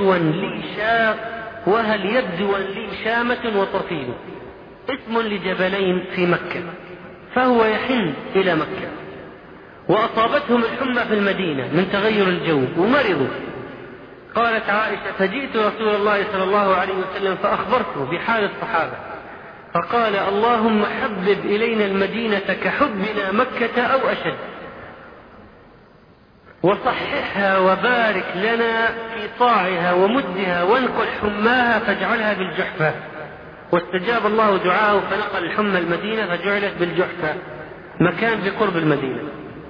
يبدو لي شامة وطفيل. اسم لجبلين في مكة، فهو يحن إلى مكة. وأصابتهم الحمى في المدينة من تغير الجو ومرضوا. قالت عائشة فجئت رسول الله صلى الله عليه وسلم فأخبرته بحال الصحابة، فقال اللهم حبب إلينا المدينة كحبنا مكة أو أشد، وصححها وبارك لنا في طاعها ومدها، وانقل حماها فاجعلها بالجحفة. واستجاب الله دعاءه فنقل الحمى المدينة فجعلت بالجحفة، مكان بقرب المدينة.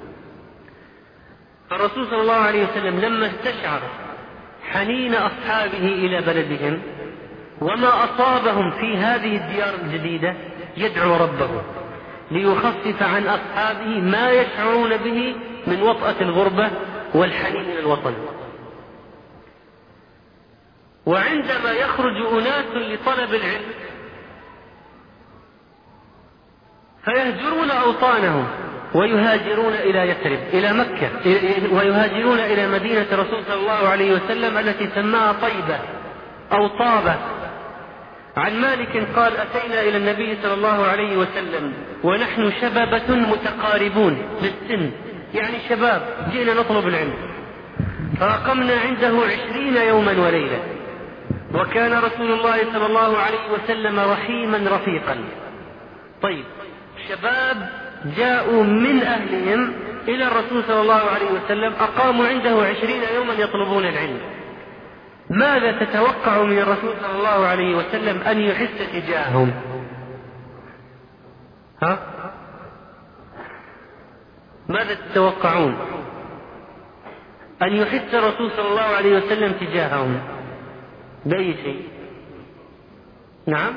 فالرسول صلى الله عليه وسلم لما استشعر حنين أصحابه إلى بلدهم وما أصابهم في هذه الديار الجديدة يدعو ربه ليخفف عن أصحابه ما يشعرون به من وطأة الغربة والحنين إلى الوطن. وعندما يخرج أناس لطلب العلم فيهجرون أوطانهم ويهاجرون إلى يثرب إلى مكة، ويهاجرون إلى مدينة رسول صلى الله عليه وسلم التي سماها طيبة أو طابة. عن مالك قال أتينا إلى النبي صلى الله عليه وسلم ونحن شبابة متقاربون بالسن، يعني شباب جئنا نطلب العلم، فأقمنا عنده 20 يوما وليلة. وكان رسول الله صلى الله عليه وسلم رحيما رفيقا. طيب، شباب جاءوا من أهلهم إلى الرسول صلى الله عليه وسلم، أقاموا عنده 20 يوما يطلبون العلم. ماذا تتوقع من الرسول صلى الله عليه وسلم أن يحس تجاههم؟ ماذا تتوقعون أن يحس الرسول صلى الله عليه وسلم تجاههم؟ بأي شيء؟ نعم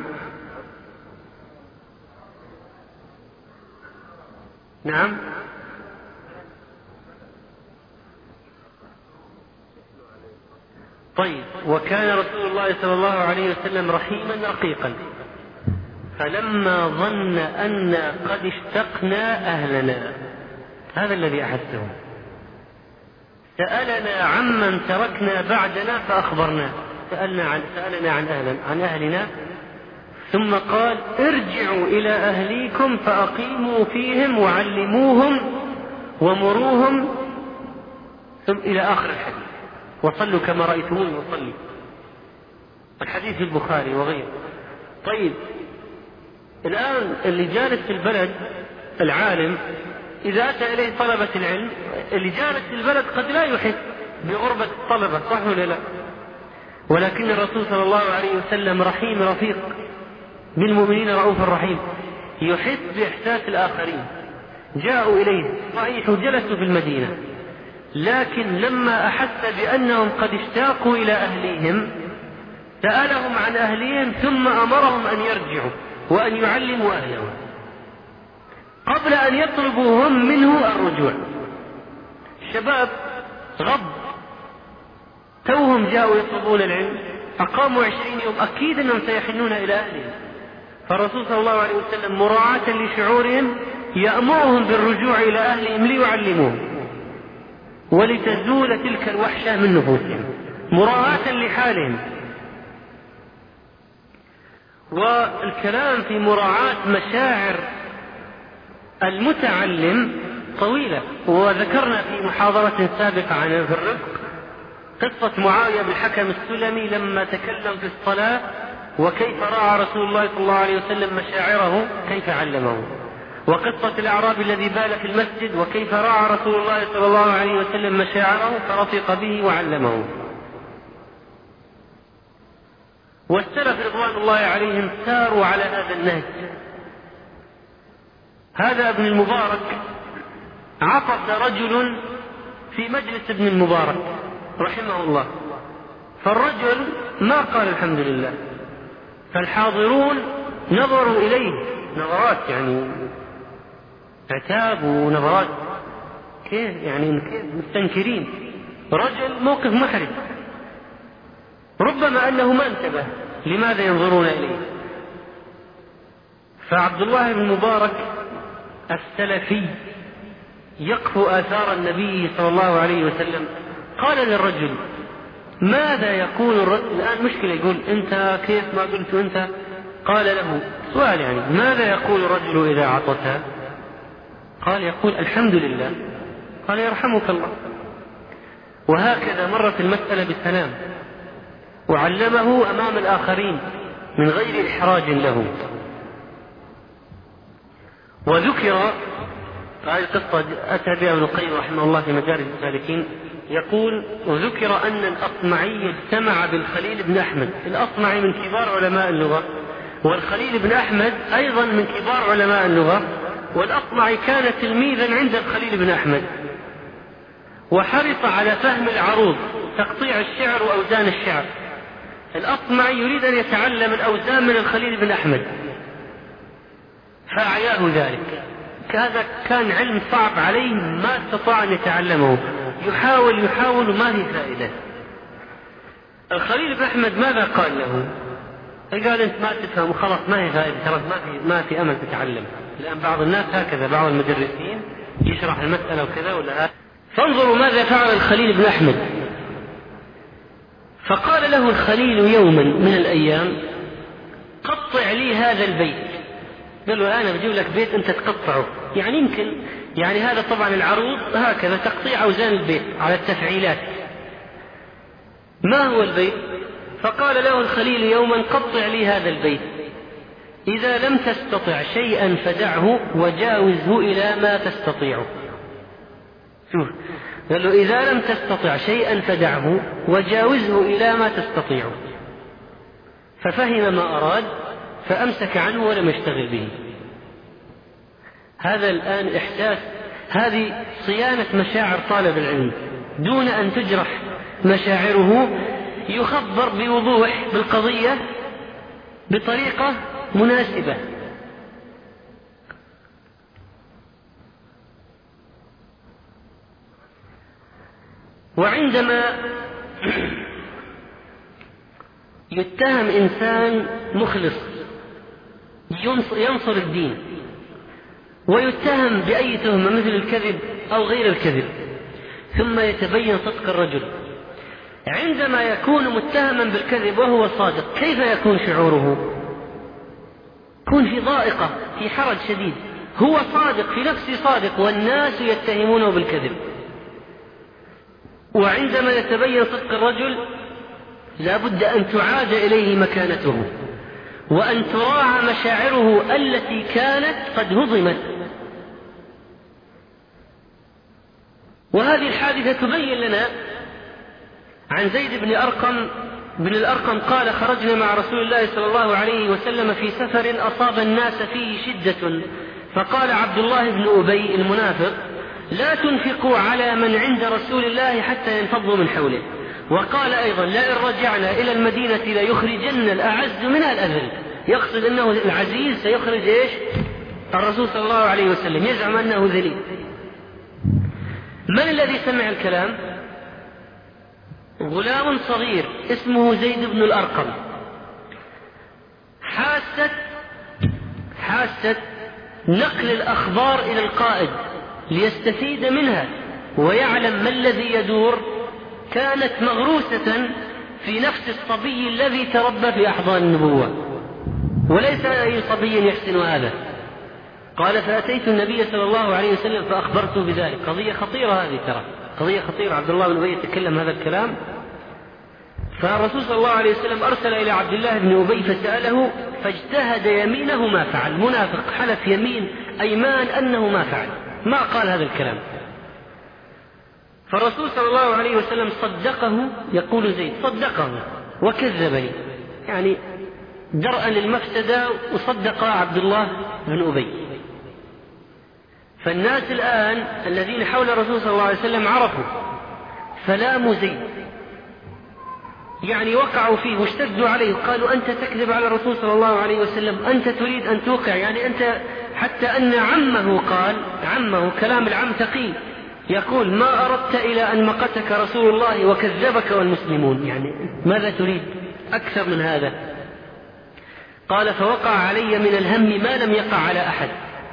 طيب. وكان رسول الله صلى الله عليه وسلم رحيما رقيقا، فلما ظن أن قد اشتقنا أهلنا، هذا الذي أحسه، سألنا عمن تركنا بعدنا فأخبرنا، سألنا عن أهلنا، ثم قال ارجعوا إلى أهليكم فأقيموا فيهم وعلموهم ومروهم، ثم إلى آخر الحديث، وصلوا كما رأيتموني وصلي. الحديث في البخاري وغيره. طيب، الآن اللي جالس في البلد العالم إذا أتى إليه طلبة العلم اللي جالس في البلد قد لا يحس بغربة الطلبة، صح ولا لا؟ ولكن الرسول صلى الله عليه وسلم رحيم رفيق بالمؤمنين رؤوف رحيم، يحس بإحساس الآخرين. جاءوا إليه صحيح وجلسوا في المدينة، لكن لما أحس بأنهم قد اشتاقوا إلى أهليهم سألهم عن أهليهم ثم أمرهم أن يرجعوا وأن يعلموا أهلهم قبل أن يطلبوا هم منه الرجوع. الشباب غض توهم جاءوا يطلبون العلم، أقاموا 20 يوم، أكيد أنهم سيحنون إلى أهلهم. فالرسول صلى الله عليه وسلم مراعاة لشعورهم يأمرهم بالرجوع إلى أهلهم ليعلموهم ولتزول تلك الوحشة من نفوسهم مراعاة لحالهم. والكلام في مراعاة مشاعر المتعلم طويلة، وذكرنا في محاضرة سابقة عن الرفق قصة معاوية بن الحكم السلمي لما تكلم في الصلاة وكيف راعى رسول الله صلى الله عليه وسلم مشاعره كيف علمه، وقصة الأعرابي الذي بال في المسجد وكيف راعى رسول الله صلى الله عليه وسلم مشاعره فرفق به وعلمه. والسلف رضوان الله عليهم ساروا على هذا النهج. هذا ابن المبارك عطس رجل في مجلس ابن المبارك رحمه الله، فالرجل ما قال الحمد لله، فالحاضرون نظروا إليه نظرات يعني عتاب ونظرات كيف يعني مستنكرين، رجل موقف محرج، ربما أنه ما انتبه لماذا ينظرون إليه. فعبد الله بن المبارك السلفي يقفو آثار النبي صلى الله عليه وسلم قال للرجل ماذا يقول الرجل الآن؟ مشكلة، يقول أنت كيف ما قلت أنت؟ قال له سؤال يعني ماذا يقول الرجل إذا عطس؟ قال يقول الحمد لله. قال يرحمك الله. وهكذا مرت المسألة بسلام وعلمه أمام الآخرين من غير إحراج له. وذكر هذه القصة أتى بها ابن القيم رحمه الله في مدارج السالكين، يقول وذكر أن الأصمعي اجتمع بالخليل بن أحمد. الأصمعي من كبار علماء اللغة، والخليل بن أحمد أيضا من كبار علماء اللغة، والأصمعي كان تلميذا عند الخليل بن أحمد وحرص على فهم العروض تقطيع الشعر وأوزان الشعر. الأصمعي يريد أن يتعلم الأوزان من الخليل بن أحمد فأعياه ذلك، هذا كان علم صعب عليه ما استطاع أن يتعلمه، يحاول ما هي فائدة. الخليل بن أحمد ماذا قال له؟ قال أنت ما تفهم وخلاص ما هي فائدة، ترى ما في أمل تتعلم. الآن بعض الناس هكذا، بعض المدرسين يشرح المسألة وكذا ولا هذا. فانظروا ماذا فعل الخليل بن أحمد. فقال له الخليل يوما من الأيام قطع لي هذا البيت. قال له أنا بجيب لك بيت أنت تقطعه، يعني يمكن يعني هذا طبعا العروض هكذا تقطيع أوزان البيت على التفعيلات. ما هو البيت؟ فقال له الخليل يوما قطع لي هذا البيت، إذا لم تستطع شيئا فدعه وجاوزه إلى ما تستطيع. شوف، قال له إذا لم تستطع شيئا فدعه وجاوزه إلى ما تستطيع. ففهم ما أراد فأمسك عنه ولم يشتغل به. هذا الآن إحساس، هذه صيانة مشاعر طالب العلم دون أن تجرح مشاعره، يخبر بوضوح بالقضية بطريقة مناسبة. وعندما يتهم إنسان مخلص ينصر الدين ويتهم بأي تهمة مثل الكذب أو غير الكذب، ثم يتبين صدق الرجل، عندما يكون متهما بالكذب وهو صادق كيف يكون شعوره؟ يكون في ضائقة، في حرج شديد. هو صادق في نفسه صادق والناس يتهمونه بالكذب. وعندما يتبين صدق الرجل لا بد أن تعاد إليه مكانته وأن تراعى مشاعره التي كانت قد هضمت وهذه الحادثة تبين لنا عن زيد بن الأرقم قال: خرجنا مع رسول الله صلى الله عليه وسلم في سفر أصاب الناس فيه شدة، فقال عبد الله بن أبي المنافق: لا تنفقوا على من عند رسول الله حتى ينفضوا من حوله. وقال أيضا: لئن رجعنا إلى المدينة ليخرجن الأعز منها الأذل. يقصد أنه العزيز سيخرج الرسول صلى الله عليه وسلم، يزعم أنه ذليل. من الذي سمع الكلام؟ غلام صغير اسمه زيد بن الأرقم. حاسة نقل الأخبار إلى القائد ليستفيد منها ويعلم ما الذي يدور كانت مغروسة في نفس الصبي الذي تربى في أحضان النبوة، وليس أي صبي يحسن هذا. قال: فأتيت النبي صلى الله عليه وسلم فأخبرته بذلك. قضية خطيرة هذه، ترى قضية خطيرة. عبد الله بن أبي يتكلم هذا الكلام، فالرسول صلى الله عليه وسلم أرسل إلى عبد الله بن أبي فسأله، فاجتهد يمينه ما فعل. منافق حلف يمين أيمان أنه ما فعل، ما قال هذا الكلام. فالرسول صلى الله عليه وسلم صدقه، يقول زيد: صدقه وكذبني، يعني درءا للمفسدة، وصدق عبد الله بن أبي. فالناس الآن الذين حول الرسول صلى الله عليه وسلم عرفوا، فلاموا زيد، يعني وقعوا فيه واشتدوا عليه، قالوا: أنت تكذب على الرسول صلى الله عليه وسلم، أنت تريد أن توقع، يعني أنت. حتى أن عمه قال، عمه كلام العم تقي، يقول: ما أردت إلى أن مقتك رسول الله وكذبك والمسلمون، يعني ماذا تريد أكثر من هذا؟ قال: فوقع علي من الهم ما لم يقع على أحد.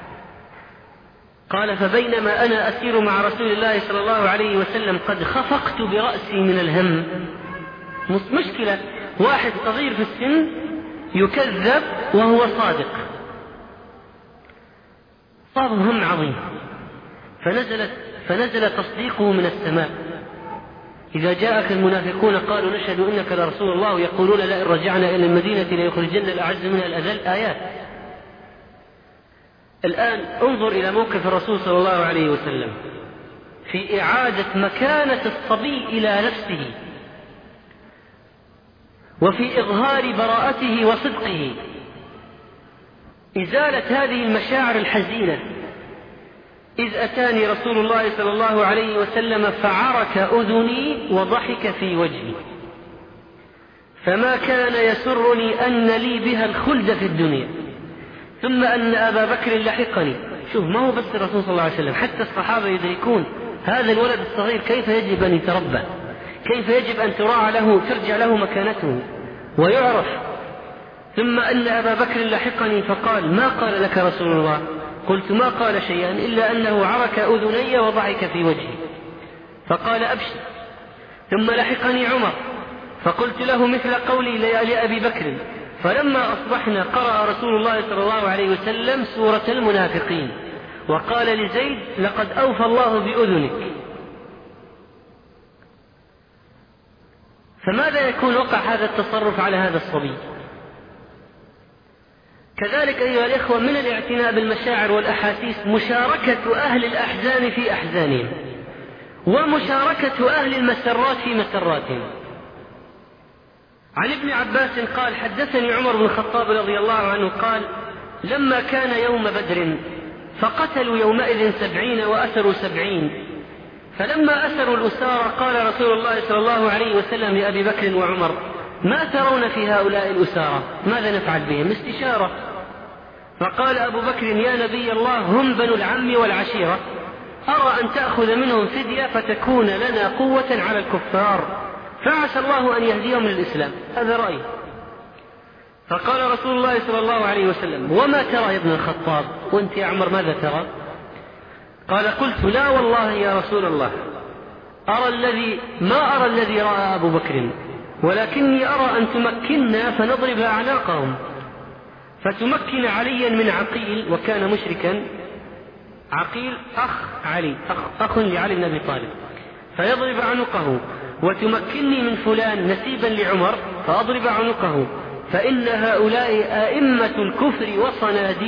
قال: فبينما أنا أسير مع رسول الله صلى الله عليه وسلم قد خفقت برأسي من الهم. مشكلة، واحد صغير في السن يكذب وهو صادق، صاب هم عظيم، فنزل تصديقه من السماء: إذا جاءك المنافقون قالوا نشهد إنك لرسول الله يقولون لئن رجعنا إلى المدينة ليخرجن الأعز منها الأذل. آيات. الآن انظر إلى موقف الرسول صلى الله عليه وسلم في إعادة مكانة الصبي إلى نفسه، وفي إظهار براءته وصدقه، إزالة هذه المشاعر الحزينة. إذ أتاني رسول الله صلى الله عليه وسلم فعرك أذني وضحك في وجهي، فما كان يسرني أن لي بها الخلد في الدنيا، ثم أن أبا بكر لحقني. شوف، ما هو بس الرسول صلى الله عليه وسلم، حتى الصحابة يدركون هذا الولد الصغير كيف يجب أن يتربى، كيف يجب أن تراعى له، ترجع له مكانته ويعرف. ثم أن أبا بكر لحقني فقال: ما قال لك رسول الله؟ قلت: ما قال شيئا إلا أنه عرك أذني وضحك في وجهي. فقال: أبشر. ثم لحقني عمر فقلت له مثل قولي لأبي بكر. فلما أصبحنا قرأ رسول الله صلى الله عليه وسلم سورة المنافقين، وقال لزيد: لقد أوفى الله بأذنك. فماذا يكون وقع هذا التصرف على هذا الصبي؟ كذلك أيها الإخوة، من الاعتناء بالمشاعر والأحاسيس مشاركة أهل الأحزان في أحزانهم، ومشاركة أهل المسرات في مسراتهم. عن ابن عباس قال: حدثني عمر بن الخطاب رضي الله عنه قال: لما كان يوم بدر فقتلوا يومئذ 70 وأسروا 70، فلما أسروا الأسارى قال رسول الله صلى الله عليه وسلم لأبي بكر وعمر: ما ترون في هؤلاء الأسارى؟ ماذا نفعل بهم؟ استشارة. فقال أبو بكر: يا نبي الله، هم بنو العم والعشيرة، أرى أن تأخذ منهم فدية فتكون لنا قوة على الكفار، فعسى الله أن يهديهم للإسلام. هذا رأي. فقال رسول الله صلى الله عليه وسلم: وما ترى يا ابن الخطاب؟ وانت يا عمر ماذا ترى؟ قال: قلت: لا والله يا رسول الله، ما أرى الذي رأى أبو بكر، ولكني أرى أن تمكننا فنضرب أعناقهم، فتمكن عليا من عقيل، وكان مشركا، عقيل أخ علي، أخ لعلي بن أبي طالب، فيضرب عنقه، وتمكنني من فلان نسيبا لعمر فأضرب عنقه، فإن هؤلاء أئمة الكفر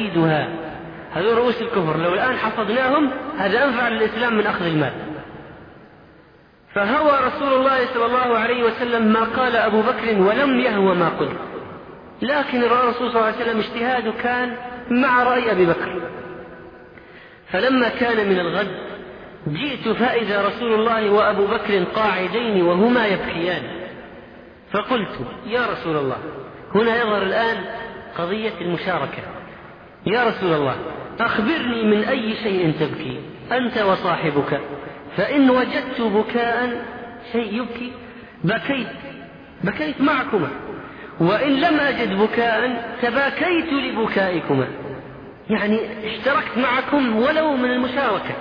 وصناديدها. هذول رؤوس الكفر، لو الآن حصدناهم هذا أنفع للإسلام من أخذ المال. فهوى رسول الله صلى الله عليه وسلم ما قال أبو بكر ولم يهوى ما قلت، لكن الرسول صلى الله عليه وسلم اجتهاده كان مع رأي أبي بكر. فلما كان من الغد جئت فإذا رسول الله وأبو بكر قاعدين وهما يبكيان، فقلت يا رسول الله، هنا يظهر الآن قضية المشاركة، يا رسول الله أخبرني من أي شيء تبكي أنت وصاحبك، فإن وجدت بكاء شيء يبكي بكيت معكما، وإن لم أجد بكاء تباكيت لبكائكما، يعني اشتركت معكم ولو من المشاركة،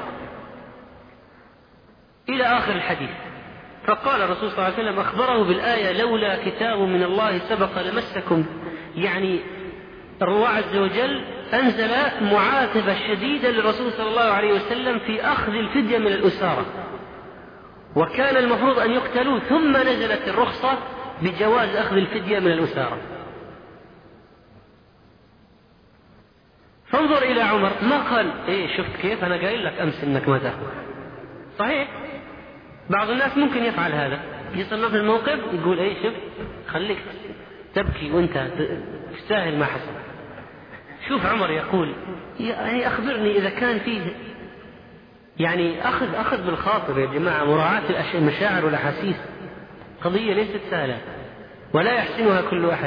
إلى آخر الحديث. فقال الرسول صلى الله عليه وسلم أخبره بالآية لولا كتاب من الله سبق لمسكم، يعني الله عز وجل أنزل معاتبة شديدة للرسول صلى الله عليه وسلم في أخذ الفدية من الأسارة، وكان المفروض أن يقتلوا، ثم نزلت الرخصة بجواز أخذ الفدية من الأسارة. فانظر إلى عمر، ما قال إيه شفت كيف أنا قايل لك أمس إنك ما تأخذ. صحيح بعض الناس ممكن يفعل هذا، يصل في الموقف يقول إيه شفت خليك تبكي وانت تستاهل ما حصل. شوف عمر يقول يعني أخبرني إذا كان فيه يعني أخذ بالخاطر يا جماعة، مراعاة المشاعر والأحاسيس قضية ليست سهلة ولا يحسنها كل أحد.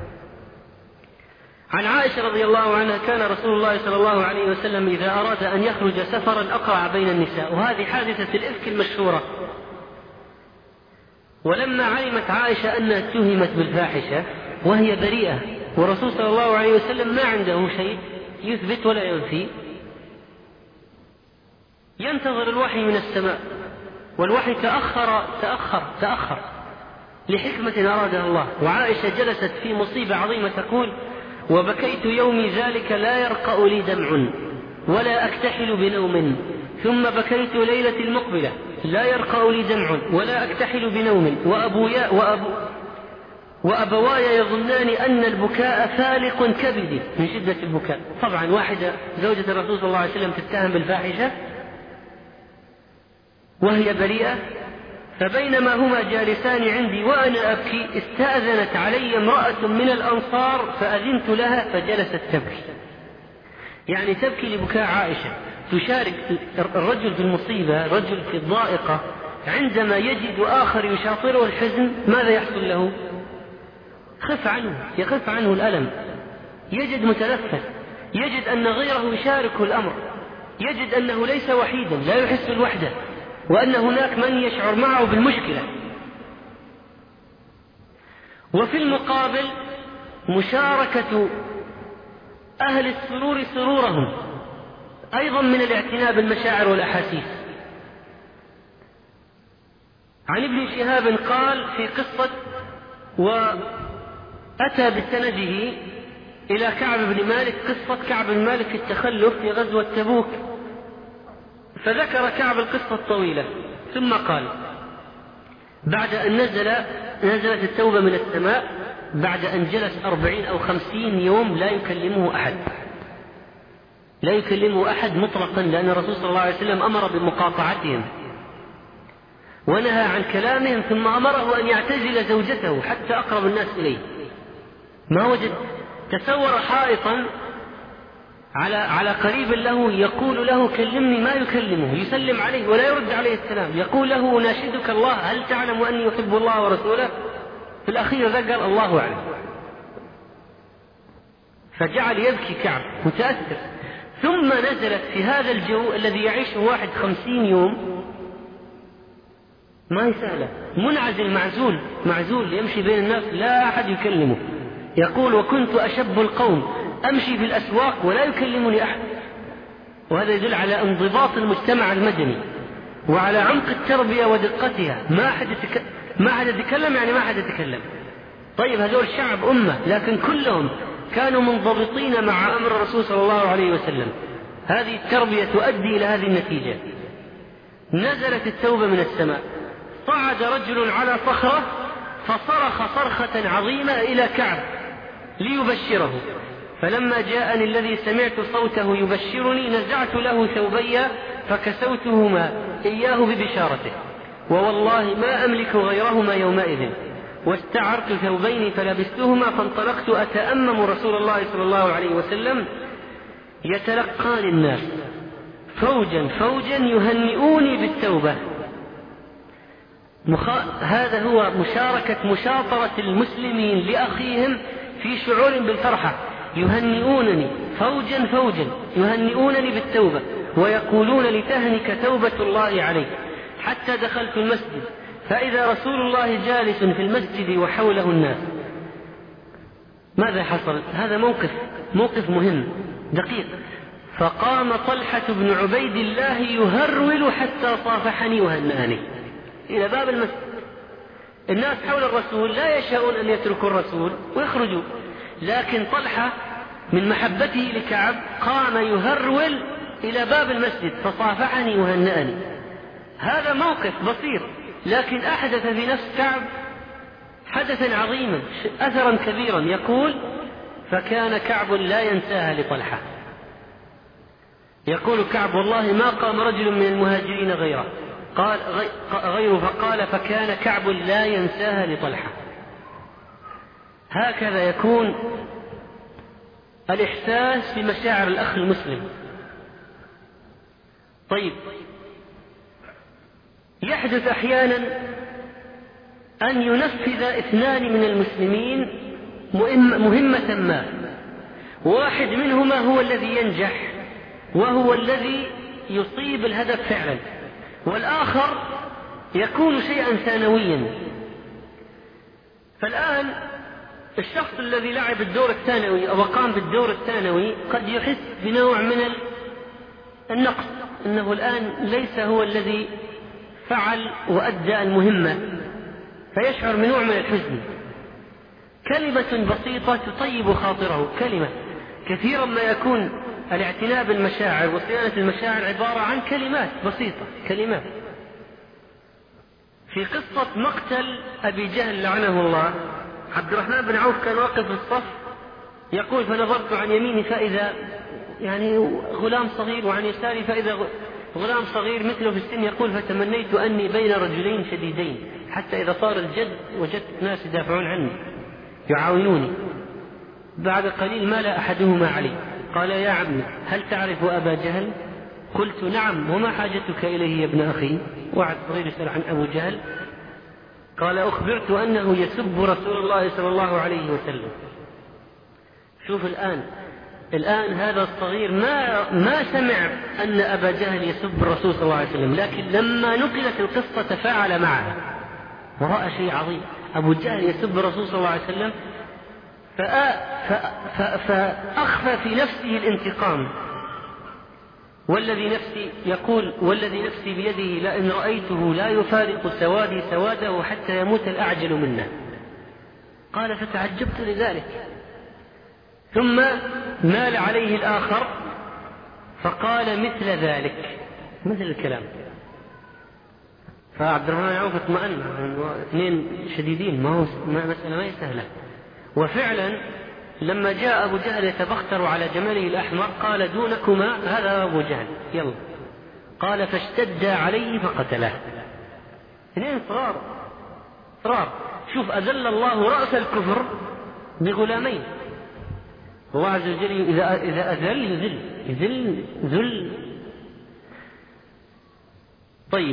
عن عائشة رضي الله عنها كان رسول الله صلى الله عليه وسلم إذا أراد أن يخرج سفرا أقرع بين النساء، وهذه حادثة الإفك المشهورة. ولما علمت عائشة أنها اتهمت بالفاحشة وهي بريئة، ورسول صلى الله عليه وسلم ما عنده شيء يثبت ولا ينفي، ينتظر الوحي من السماء، والوحي تأخر لحكمة أرادها الله. وعائشة جلست في مصيبة عظيمة تقول وبكيت يومي ذلك لا يرقأ لي دمع ولا أكتحل بنوم، ثم بكيت ليلة المقبلة لا يرقأ لي دمع ولا أكتحل بنوم، وأبواي يظنان أن البكاء فالق كبدي من شدة البكاء. طبعا واحدة زوجة الرسول صلى الله عليه وسلم تتهم بالفاحشة وهي بريئة، فبينما هما جالسان عندي وأنا أبكي استأذنت علي امرأة من الأنصار فأذنت لها فجلست تبكي، يعني تبكي لبكاء عائشة. تشارك الرجل في المصيبة، رجل في الضائقة، عندما يجد آخر يشاطره الحزن ماذا يحصل له؟ يخف عنه الألم، يجد متنفس، يجد أن غيره يشاركه الأمر، يجد أنه ليس وحيدا لا يحس بالوحدة، وأن هناك من يشعر معه بالمشكلة. وفي المقابل مشاركة أهل السرور سرورهم أيضا من الاعتناء بالمشاعر والأحاسيس. عن ابن شهاب قال في قصة وأتى بسنده إلى كعب بن مالك، قصة كعب بن مالك في التخلف في غزوة تبوك، فذكر كعب القصة الطويلة ثم قال بعد أن نزلت التوبة من السماء، بعد أن جلس 40 أو 50 يوم لا يكلمه أحد مطلقا، لأن الرسول صلى الله عليه وسلم أمر بمقاطعتهم ونهى عن كلامهم، ثم أمره أن يعتزل زوجته حتى أقرب الناس إليه. ما وجد، تصور حائطا على قريب له يقول له كلمني، ما يكلمه، يسلم عليه ولا يرد عليه السلام، يقول له أناشدك الله هل تعلم أني يحب الله ورسوله؟ في الأخير ذكر الله أعلم، فجعل يبكي كعب متأثر. ثم نزلت في هذا الجو الذي يعيشه واحد 50 يوم، ما هي سهلة، منعزل معزول يمشي بين الناس لا أحد يكلمه. يقول وكنت أشب القوم أمشي في الأسواق ولا يكلمني أحد، وهذا يدل على انضباط المجتمع المدني وعلى عمق التربية ودقتها. ما أحد يتكلم، يعني ما أحد يتكلم. طيب هذول شعب أمة، لكن كلهم كانوا منضبطين مع أمر الرسول صلى الله عليه وسلم. هذه التربية تؤدي إلى هذه النتيجة. نزلت التوبة من السماء، صعد رجل على صخرة فصرخ صرخة عظيمة إلى كعب ليبشره، فلما جاءني الذي سمعت صوته يبشرني نزعت له ثوبي فكسوتهما إياه ببشارته. ووالله ما أملك غيرهما يومئذ، واستعرت ثوبين فلبستهما فانطلقت أتأمم رسول الله صلى الله عليه وسلم يتلقاني الناس فوجا فوجا يهنئوني بالتوبة. هذا هو مشاطرة المسلمين لأخيهم في شعور بالفرحة، يهنئونني فوجا فوجا يهنئونني بالتوبة ويقولون لتهنك توبة الله عليك. حتى دخلت المسجد فإذا رسول الله جالس في المسجد وحوله الناس. ماذا حصل؟ هذا موقف مهم دقيق. فقام طلحة بن عبيد الله يهرول حتى صافحني وهنأني إلى باب المسجد. الناس حول الرسول لا يشاءون أن يتركوا الرسول ويخرجوا، لكن طلحة من محبته لكعب قام يهرول إلى باب المسجد فصافحني وهنأني. هذا موقف بسيط لكن أحدث في نفس كعب حدثا عظيما أثرا كبيرا. يقول: فكان كعب لا ينساها لطلحة. يقول كعب: والله ما قام رجل من المهاجرين غيره فقال: فكان كعب لا ينساها لطلحة. هكذا يكون الإحساس بمشاعر الأخ المسلم. طيب، يحدث أحيانا أن ينفذ اثنان من المسلمين مهمة ما، واحد منهما هو الذي ينجح وهو الذي يصيب الهدف فعلا، والآخر يكون شيئا ثانويا. فالآن الشخص الذي لعب الدور الثانوي أو قام بالدور الثانوي قد يحس بنوع من النقص، أنه الآن ليس هو الذي فعل وأدى المهمة، فيشعر بنوع من الحزن. كلمة بسيطة تطيب خاطره، كلمة. كثيرا ما يكون الاعتناء بالمشاعر وصيانة المشاعر عبارة عن كلمات بسيطة، كلمات. في قصة مقتل أبي جهل لعنه الله، عبد الرحمن بن عوف كان واقف في الصف يقول: فنظرت عن يميني فإذا غلام صغير وعن يساري فإذا غلام صغير مثله في السن. يقول: فتمنيت أني بين رجلين شديدين، حتى إذا صار الجد وجدت ناس يدافعون عني يعاونوني. بعد قليل مال أحدهما علي قال: يا عمي، هل تعرف أبا جهل؟ قلت: نعم، وما حاجتك إليه يا ابن أخي؟ واحد صغير يسأل عن أبو جهل. قال: أخبرت أنه يسب رسول الله صلى الله عليه وسلم. شوف الآن هذا الصغير ما سمع أن أبا جهل يسب الرسول صلى الله عليه وسلم، لكن لما نقلت القصة تفاعل معها ورأى شيء عظيم. أبو جهل يسب الرسول صلى الله عليه وسلم، فأخفى في نفسه الانتقام. والذي نفسي بيده لئن رأيته لا يفارق سوادي سواده حتى يموت الأعجل منا. قال: فتعجبت لذلك. ثم مال عليه الآخر فقال مثل ذلك، مثل الكلام. فعبد الرحمن عوف اطمأن، اثنين شديدين، مسألة ما هي سهلة. وفعلا لما جاء أبو جهل يتبختر على جمله الأحمر قال: دونكما هذا أبو جهل، يلا. قال: فاشتد عليه فقتله. اثنين صغار. شوف، أذل الله رأس الكفر بغلامين. هو عز وجل إذا أذل يذل. طيب،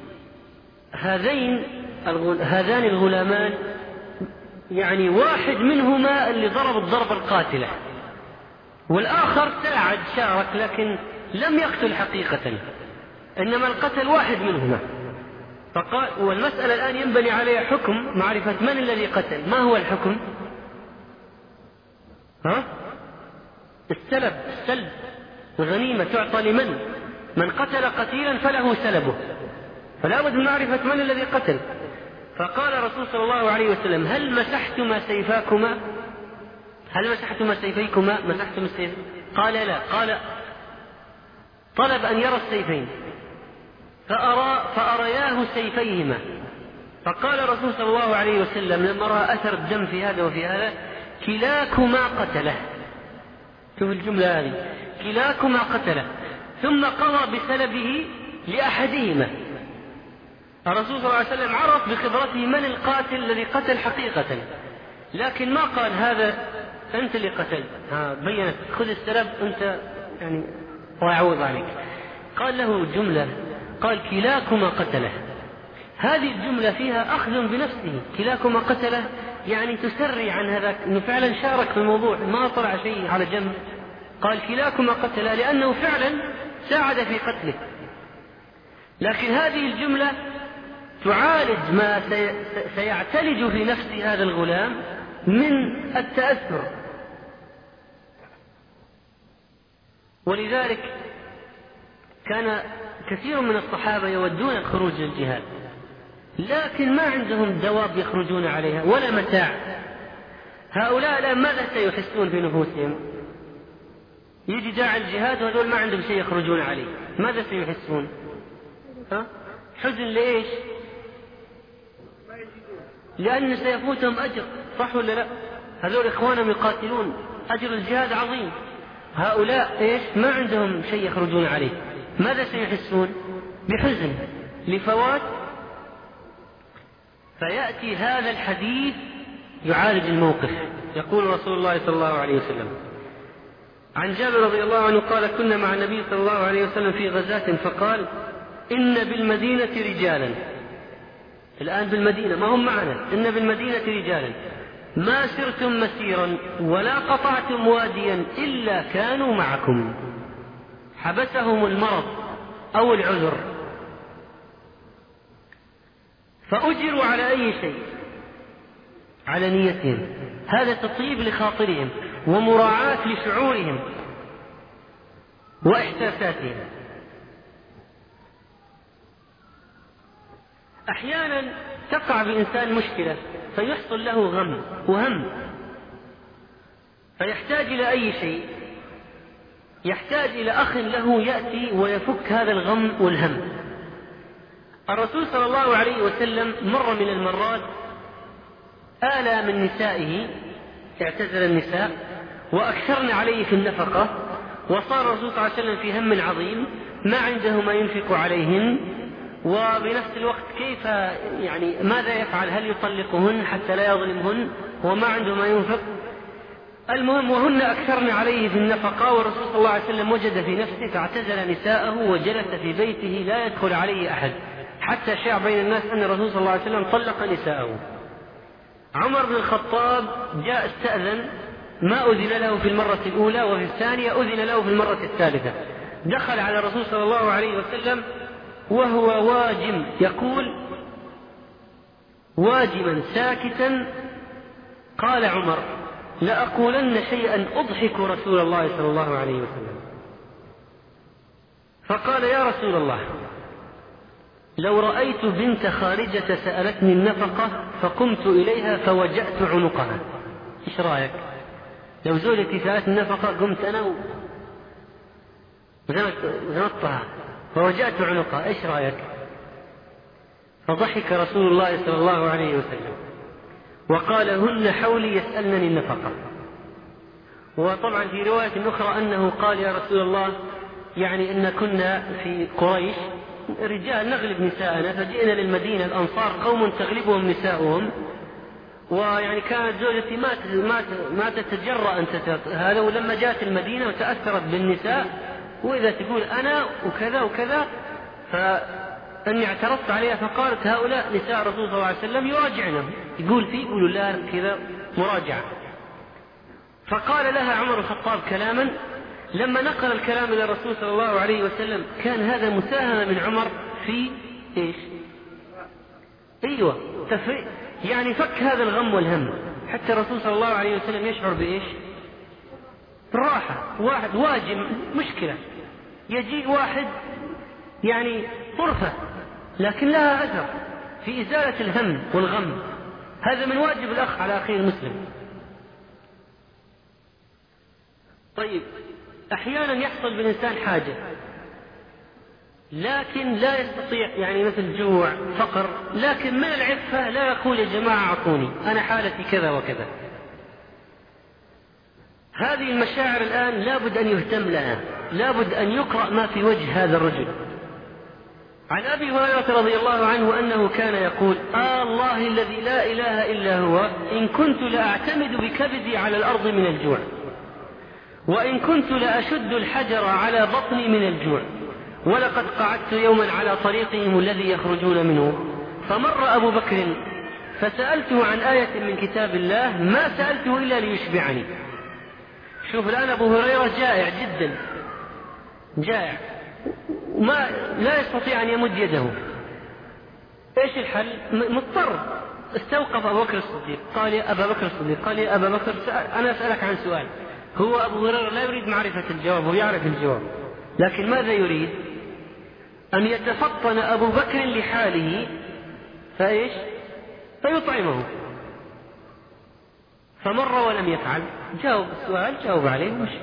هذان الغلامان واحد منهما اللي ضرب الضربة القاتلة، والآخر شارك لكن لم يقتل حقيقة، إنما القتل واحد منهما. والمسألة الآن ينبني عليها حكم معرفة من الذي قتل. ما هو الحكم؟ السلب الغنيمة تعطى لمن؟ من قتل قتيلا فله سلبه، فلا بد من معرفة من الذي قتل. فقال الرسول صلى الله عليه وسلم: هل مسحتما سيفيكما؟ مسحتم السيف؟ قال: لا. قال: طلب أن يرى السيفين فأرياه سيفيهما. فقال الرسول صلى الله عليه وسلم لما رأى أثر الدم في هذا وفي هذا: كلاكما قتله. شوف الجملة هذه: كلاكما قتله. ثم قضى بسلبه لأحدهما. الرسول صلى الله عليه وسلم عرف بخبرته من القاتل الذي قتل حقيقة، لكن ما قال هذا أنت اللي قتلت، بينت خذ السلب أنت يعني ويعوض عليك. قال له جملة، قال كلاكما قتله. هذه الجملة فيها أخذ بنفسه، كلاكما قتله يعني تسري عن هذاك أنه فعلا شارك في الموضوع، ما طلع شيء على جنب. قال كلاكما قتله لأنه فعلا ساعد في قتله. لكن هذه الجملة تعالج ما سيعتلج في نفس هذا الغلام من التأثر. ولذلك كان كثير من الصحابة يودون الخروج للجهاد، لكن ما عندهم دواب يخرجون عليها ولا متاع. هؤلاء الآن ماذا سيحسون في نفوسهم؟ يجي داعي الجهاد وهذول ما عندهم شيء يخرجون عليه، ماذا سيحسون؟ حزن ليش؟ لأن سيفوتهم أجر، صح ولا لا؟ هذول إخوانهم يقاتلون، أجر الجهاد عظيم. هؤلاء إيش؟ ما عندهم شيء يخرجون عليه، ماذا سيحسون؟ بحزن لفوات. فيأتي هذا الحديث يعالج الموقف. يقول رسول الله صلى الله عليه وسلم عن جابر رضي الله عنه قال كنا مع النبي صلى الله عليه وسلم في غزاة فقال إن بالمدينة رجالا، الآن بالمدينة ما هم معنا، إن بالمدينة رجالا ما سرتم مسيرا ولا قطعتم واديا إلا كانوا معكم، حبسهم المرض أو العذر فأجروا على أي شيء، على نيتهم، هذا تطيب لخاطرهم ومراعاة لشعورهم وإحساساتهم. أحيانا تقع بإنسان مشكلة فيحصل له غم وهم، فيحتاج إلى أي شيء، يحتاج إلى أخ له يأتي ويفك هذا الغم والهم. الرسول صلى الله عليه وسلم مرة من المرات آلى من نسائه، اعتزل النساء وأكثرن عليه في النفقة، وصار الرسول صلى الله عليه وسلم في هم عظيم، ما عنده ما ينفق عليهن، وبنفس الوقت كيف يعني ماذا يفعل؟ هل يطلقهن حتى لا يظلمهن وما عنده ما ينفق؟ المهم وهن أكثرن عليه في النفقة، والرسول صلى الله عليه وسلم وجد في نفسه فاعتزل نساءه وجلس في بيته لا يدخل عليه أحد، حتى شاع بين الناس أن الرسول صلى الله عليه وسلم طلق نساءه. عمر بن الخطاب جاء استأذن، ما أذن له في المرة الأولى، وفي الثانية أذن له في المرة الثالثة. دخل على الرسول صلى الله عليه وسلم وهو واجم، يقول واجما ساكتا. قال عمر لأقولن شيئا أضحك رسول الله صلى الله عليه وسلم. فقال يا رسول الله لو رأيت بنت خارجة سألتني النفقة فقمت إليها فوجأت عنقها، إيش رأيك؟ لو زوجتي سألتني النفقة قمت أنا وزنطها فوجأت عنقها، إيش رأيك؟ فضحك رسول الله صلى الله عليه وسلم وقال هن حولي يسألنني النفقة. وطبعا في رواية أخرى أنه قال يا رسول الله يعني إن كنا في قريش رجال نغلب نساءنا، فجئنا للمدينة الأنصار قوم تغلبهم نساؤهم، ويعني كانت زوجتي ما تتجرأ أن هذا، ولما جاءت المدينة وتأثرت بالنساء، وإذا تقول أنا وكذا وكذا، فأني اعترضت عليها فقالت هؤلاء نساء الرسول صلى الله عليه وسلم يراجعنا، يقولوا لا كذا مراجعة. فقال لها عمر الخطاب كلاما، لما نقل الكلام إلى الرسول صلى الله عليه وسلم كان هذا مساهمة من عمر في إيش؟ أيوة تفريق، يعني فك هذا الغم والهم، حتى الرسول صلى الله عليه وسلم يشعر بإيش؟ راحة. واحد واجم مشكلة، يجي واحد يعني طرفة لكن لها أثر في إزالة الهم والغم، هذا من واجب الأخ على أخيه المسلم. طيب أحيانا يحصل بالإنسان حاجة لكن لا يستطيع، يعني مثل جوع فقر، لكن من العفة لا يقول يا جماعة أعطوني أنا حالتي كذا وكذا. هذه المشاعر الآن لابد أن يهتم لها، لابد أن يقرأ ما في وجه هذا الرجل، عن أبي هريرة رضي الله عنه أنه كان يقول: الله الذي لا إله إلا هو إن كنت لأعتمد بكبدي على الأرض من الجوع، وإن كنت لأشد الحجر على بطني من الجوع، ولقد قعدت يوما على طريقهم الذي يخرجون منه، فمر أبو بكر فسألته عن آية من كتاب الله ما سألته إلا ليشبعني. شوف الآن أبو هريرة جائع جدا، جائع وما لا يستطيع أن يمد يده. إيش الحل؟ مضطر. استوقف أبو بكر الصديق قال: يا أبا بكر الصديق، قال: يا أبا بكر أنا أسألك عن سؤال. هو أبو هريرة لا يريد معرفة الجواب، هو يعرف الجواب، لكن ماذا يريد؟ أن يتفطن أبو بكر لحاله فإيش؟ فيطعمه. فمر ولم يفعل، جاوب السؤال، جاوب عليه ومشي.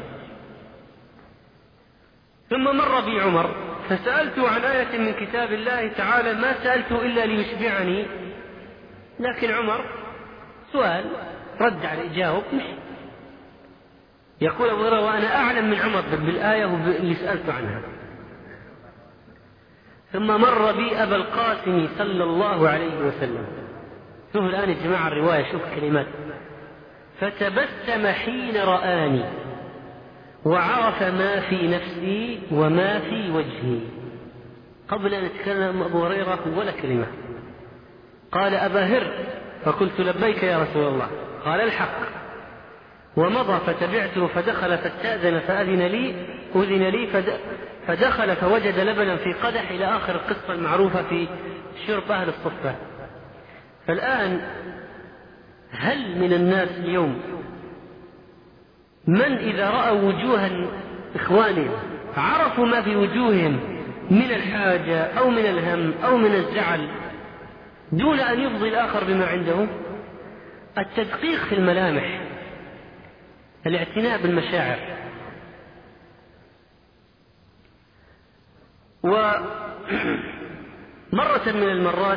ثم مر بي عمر فسألته عن آية من كتاب الله تعالى ما سألته إلا ليشبعني، لكن عمر سؤال رد عليه، جاوب، مشي. يقول أبو هريرة: وأنا أعلم من عمر بالآية اللي سألته عنها. ثم مر بي أبا القاسم صلى الله عليه وسلم. شوف الآن يا جماعة الرواية، شوف كلمات: فتبسم حين رآني وعرف ما في نفسي وما في وجهي. قبل أن يتكلم أبو هريرة ولا كلمة قال: أبا هر، فقلت: لبيك يا رسول الله. قال: الحق. ومضى فتبعته فدخل فاستأذن فأذن لي فدخل فوجد لبنا في قدح، إلى آخر القصة المعروفة في شرب أهل الصفة. فالآن هل من الناس اليوم من إذا رأوا وجوها إخوانهم عرفوا ما في وجوههم من الحاجة أو من الهم أو من الزعل دون أن يفضي الآخر بما عنده؟ التدقيق في الملامح، الاعتناء بالمشاعر. ومرة من المرات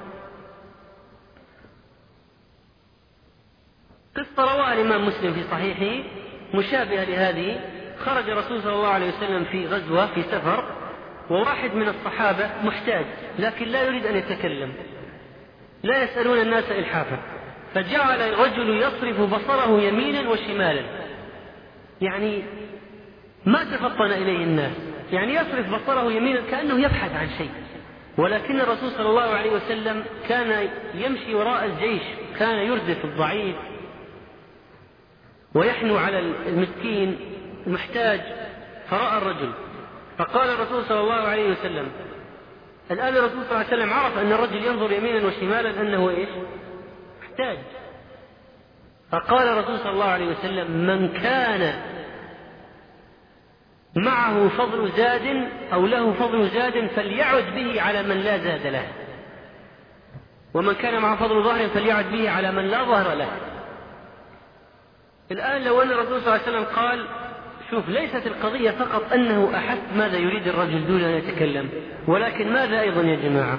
قصة رواها الإمام مسلم في صحيحه مشابهة لهذه. خرج الرسول صلى الله عليه وسلم في غزوة في سفر، وواحد من الصحابة محتاج لكن لا يريد أن يتكلم، لا يسألون الناس إلحافا، فجعل الرجل يصرف بصره يمينا وشمالا، يعني ما تفطن إليه الناس، يعني يصرف بصره يمينا كأنه يبحث عن شيء. ولكن الرسول صلى الله عليه وسلم كان يمشي وراء الجيش، كان يردف الضعيف ويحنو على المسكين المحتاج. فرأى الرجل فقال الرسول صلى الله عليه وسلم، الآن الرسول صلى الله عليه وسلم عرف أن الرجل ينظر يمينا وشمالا أنه إيش؟ محتاج. فقال الرسول صلى الله عليه وسلم: من كان معه فضل زاد أو له فضل زاد فليعد به على من لا زاد له، ومن كان معه فضل ظهر فليعد به على من لا ظهر له. الآن لو أن الرسول صلى الله عليه وسلم قال، شوف، ليست القضية فقط أنه أحس ماذا يريد الرجل دون أن يتكلم، ولكن ماذا أيضا يا جماعة؟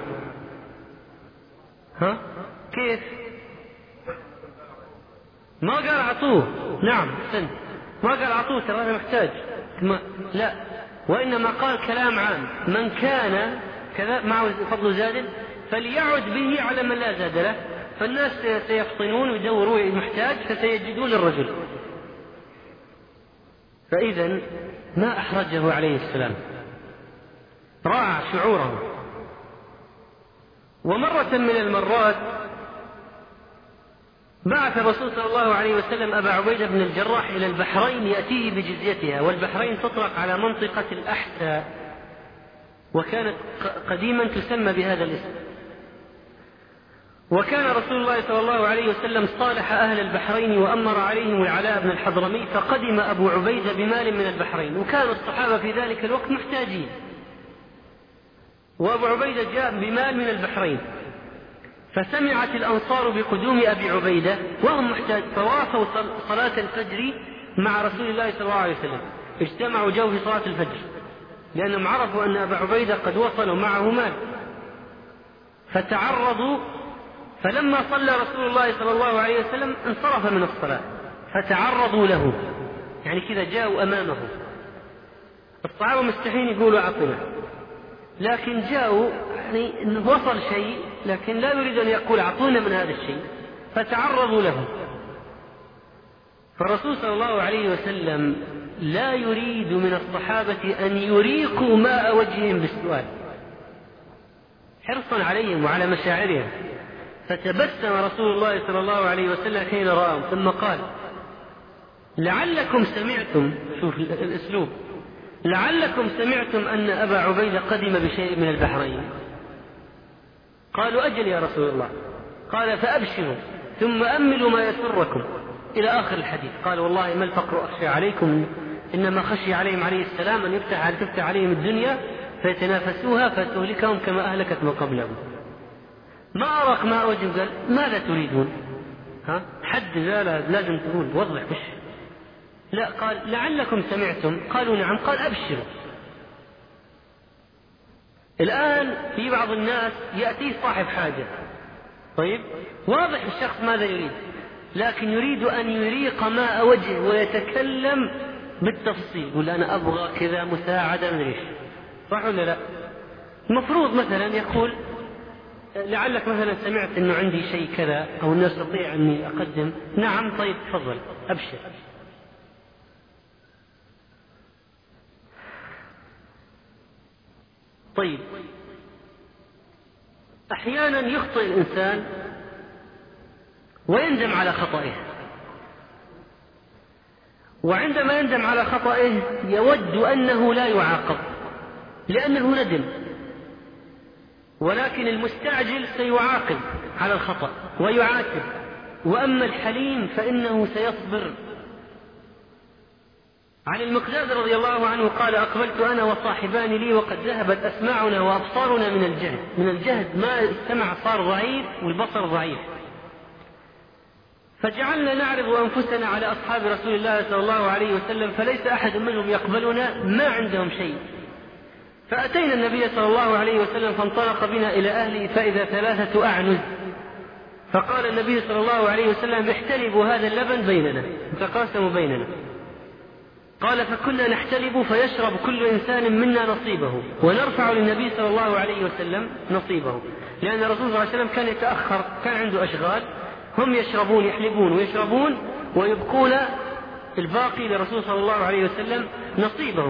كيف؟ ما قال أعطوه، نعم سن، ما قال أعطوه ترى أنا محتاج، لا، وإنما قال كلام عام: من كان كذا معه فضل زاد فليعد به على من لا زاد له. فالناس سيفطنون ويدوروا المحتاج فسيجدون الرجل. فإذا ما أحرجه عليه السلام، راعى شعوره. ومرة من المرات بعث الرسول صلى الله عليه وسلم أبا عبيدة بن الجراح إلى البحرين يأتيه بجزيتها، والبحرين تطلق على منطقة الأحساء، وكانت قديما تسمى بهذا الاسم. وكان رسول الله صلى الله عليه وسلم صالح أهل البحرين وأمر عليهم العلاء بن الحضرمي، فقدم أبو عبيدة بمال من البحرين، وكان الصحابة في ذلك الوقت محتاجين، وأبو عبيدة جاء بمال من البحرين. فسمعت الأنصار بقدوم أبي عبيدة وهم محتاج، فوافوا صلاة الفجر مع رسول الله صلى الله عليه وسلم، اجتمعوا جو في صلاة الفجر لأنهم عرفوا أن أبا عبيدة قد وصل ومعه مال، فتعرضوا. فلما صلى رسول الله صلى الله عليه وسلم انصرف من الصلاة، فتعرضوا له، يعني كذا جاءوا أمامه. الصحابة مستحين يقولوا أعطنا، لكن جاءوا يعني وصل شيء لكن لا يريد أن يقول أعطونا من هذا الشيء، فتعرضوا له. فالرسول صلى الله عليه وسلم لا يريد من الصحابة أن يريقوا ماء وجههم بالسؤال، حرصا عليهم وعلى مشاعرهم. فتبسم رسول الله صلى الله عليه وسلم حين رآهم ثم قال: لعلكم سمعتم، شوف الأسلوب، لعلكم سمعتم أن أبا عبيدة قدم بشيء من البحرين. قالوا: أجل يا رسول الله. قال: فأبشروا ثم أملوا ما يسركم إلى آخر الحديث. قال: والله ما الفقر أخشى عليكم، إنما خشي عليهم عليه السلام أن تفتح عليهم الدنيا فيتنافسوها فتهلكهم كما أهلكت من قبلهم. ما أراك ما أوجب. قال: ماذا تريدون؟ حد لازم تقول وضح وش. لا، قال: لعلكم سمعتم. قالوا: نعم. قال: أبشروا. الآن في بعض الناس يأتي صاحب حاجة، طيب واضح الشخص ماذا يريد، لكن يريد أن يريق ماء وجهه ويتكلم بالتفصيل، يقول: أنا أبغى كذا مساعدة من إيش، صح ولا لا؟ المفروض مثلا يقول: لعلك مثلا سمعت أنه عندي شيء كذا أو أنه أستطيع أني أقدم. نعم، طيب تفضل أبشر. طيب أحيانا يخطئ الإنسان ويندم على خطئه، وعندما يندم على خطئه يود أنه لا يعاقب لأنه ندم، ولكن المستعجل سيعاقب على الخطأ ويعاتب، وأما الحليم فإنه سيصبر. عن المقداد رضي الله عنه قال: أقبلت أنا وصاحبان لي وقد ذهبت أسماعنا وأبصارنا من الجهد ما السمع صار ضعيف والبصر ضعيف، فجعلنا نعرض أنفسنا على أصحاب رسول الله صلى الله عليه وسلم فليس أحد منهم يقبلنا، ما عندهم شيء. فأتينا النبي صلى الله عليه وسلم فانطلق بنا إلى أهله فإذا 3 أعنز، فقال النبي صلى الله عليه وسلم: احتلبوا هذا اللبن بيننا، تقاسموا بيننا. قال: فكنا نحتلب فيشرب كل إنسان منا نصيبه، ونرفع للنبي صلى الله عليه وسلم نصيبه، لأن الرسول صلى الله عليه وسلم كان يتأخر، كان عنده أشغال، هم يشربون يحلبون ويشربون ويبقون الباقي للرسول صلى الله عليه وسلم نصيبهم.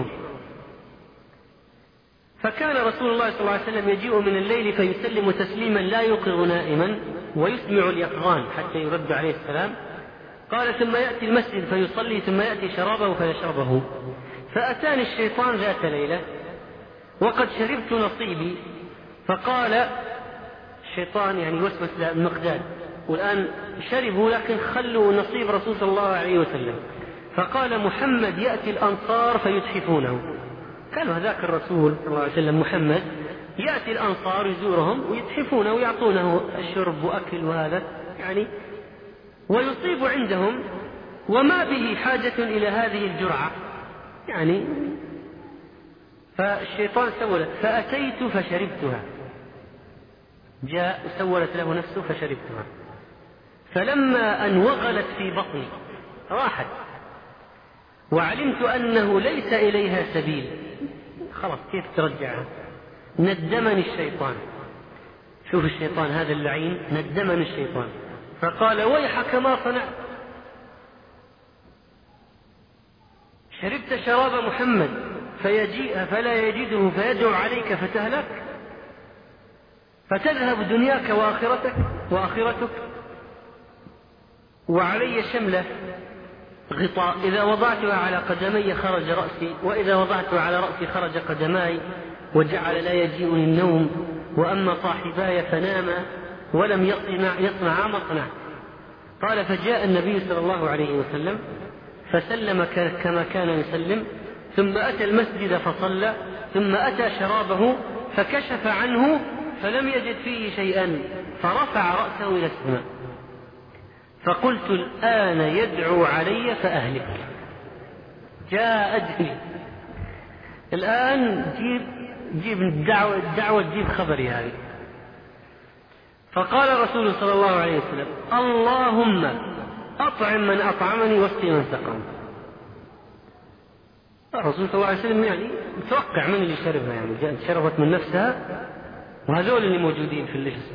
فكان رسول الله صلى الله عليه وسلم يجيء من الليل فيسلم تسليما لا يوقظ نائما ويسمع اليقظان حتى يرد عليه السلام. قال: ثم يأتي المسجد فيصلي ثم يأتي شرابه فيشربه. فأتاني الشيطان ذات ليلة وقد شربت نصيبي، فقال الشيطان يعني وسوس للمقداد، والآن شربوا لكن خلوا نصيب رسول صلى الله عليه وسلم. فقال: محمد يأتي الأنصار فيتحفونه. قالوا: هذاك الرسول صلى الله عليه وسلم محمد يأتي الأنصار يزورهم ويتحفونه ويعطونه الشرب وأكل وهذا يعني ويصيب عندهم، وما به حاجة إلى هذه الجرعة يعني. فالشيطان سولت، فأتيت فشربتها، جاء سولت له نفسه فشربتها، فلما أن وغلت في بطني راحت وعلمت أنه ليس إليها سبيل، خلاص كيف ترجعها، ندمني الشيطان. شوف الشيطان هذا اللعين، ندمني الشيطان فقال: ويحك ما صنعت، شربت شراب محمد فيجيء فلا يجده فيدعو عليك فتهلك، فتذهب دنياك وآخرتك، وعلي شملة غطاء إذا وضعتها على قدمي خرج رأسي، وإذا وضعتها على رأسي خرج قدماي، وجعل لا يجيئني النوم، وأما صاحباي فناما ولم يصنع مصنع. قال: فجاء النبي صلى الله عليه وسلم فسلم كما كان يسلم، ثم أتى المسجد فصلى، ثم أتى شرابه فكشف عنه فلم يجد فيه شيئا، فرفع رأسه إلى السماء. فقلت: الآن يدعو علي فأهلك، جاء أجلي الآن، جيب الدعوة تجيب خبري هذه. فقال الرسول صلى الله عليه وسلم: اللهم أطعم من أطعمني واسقي من سقاني. الرسول صلى الله عليه وسلم يعني متوقع من اللي شربها، يعني شربت من نفسها وهذول اللي موجودين في اللجنة.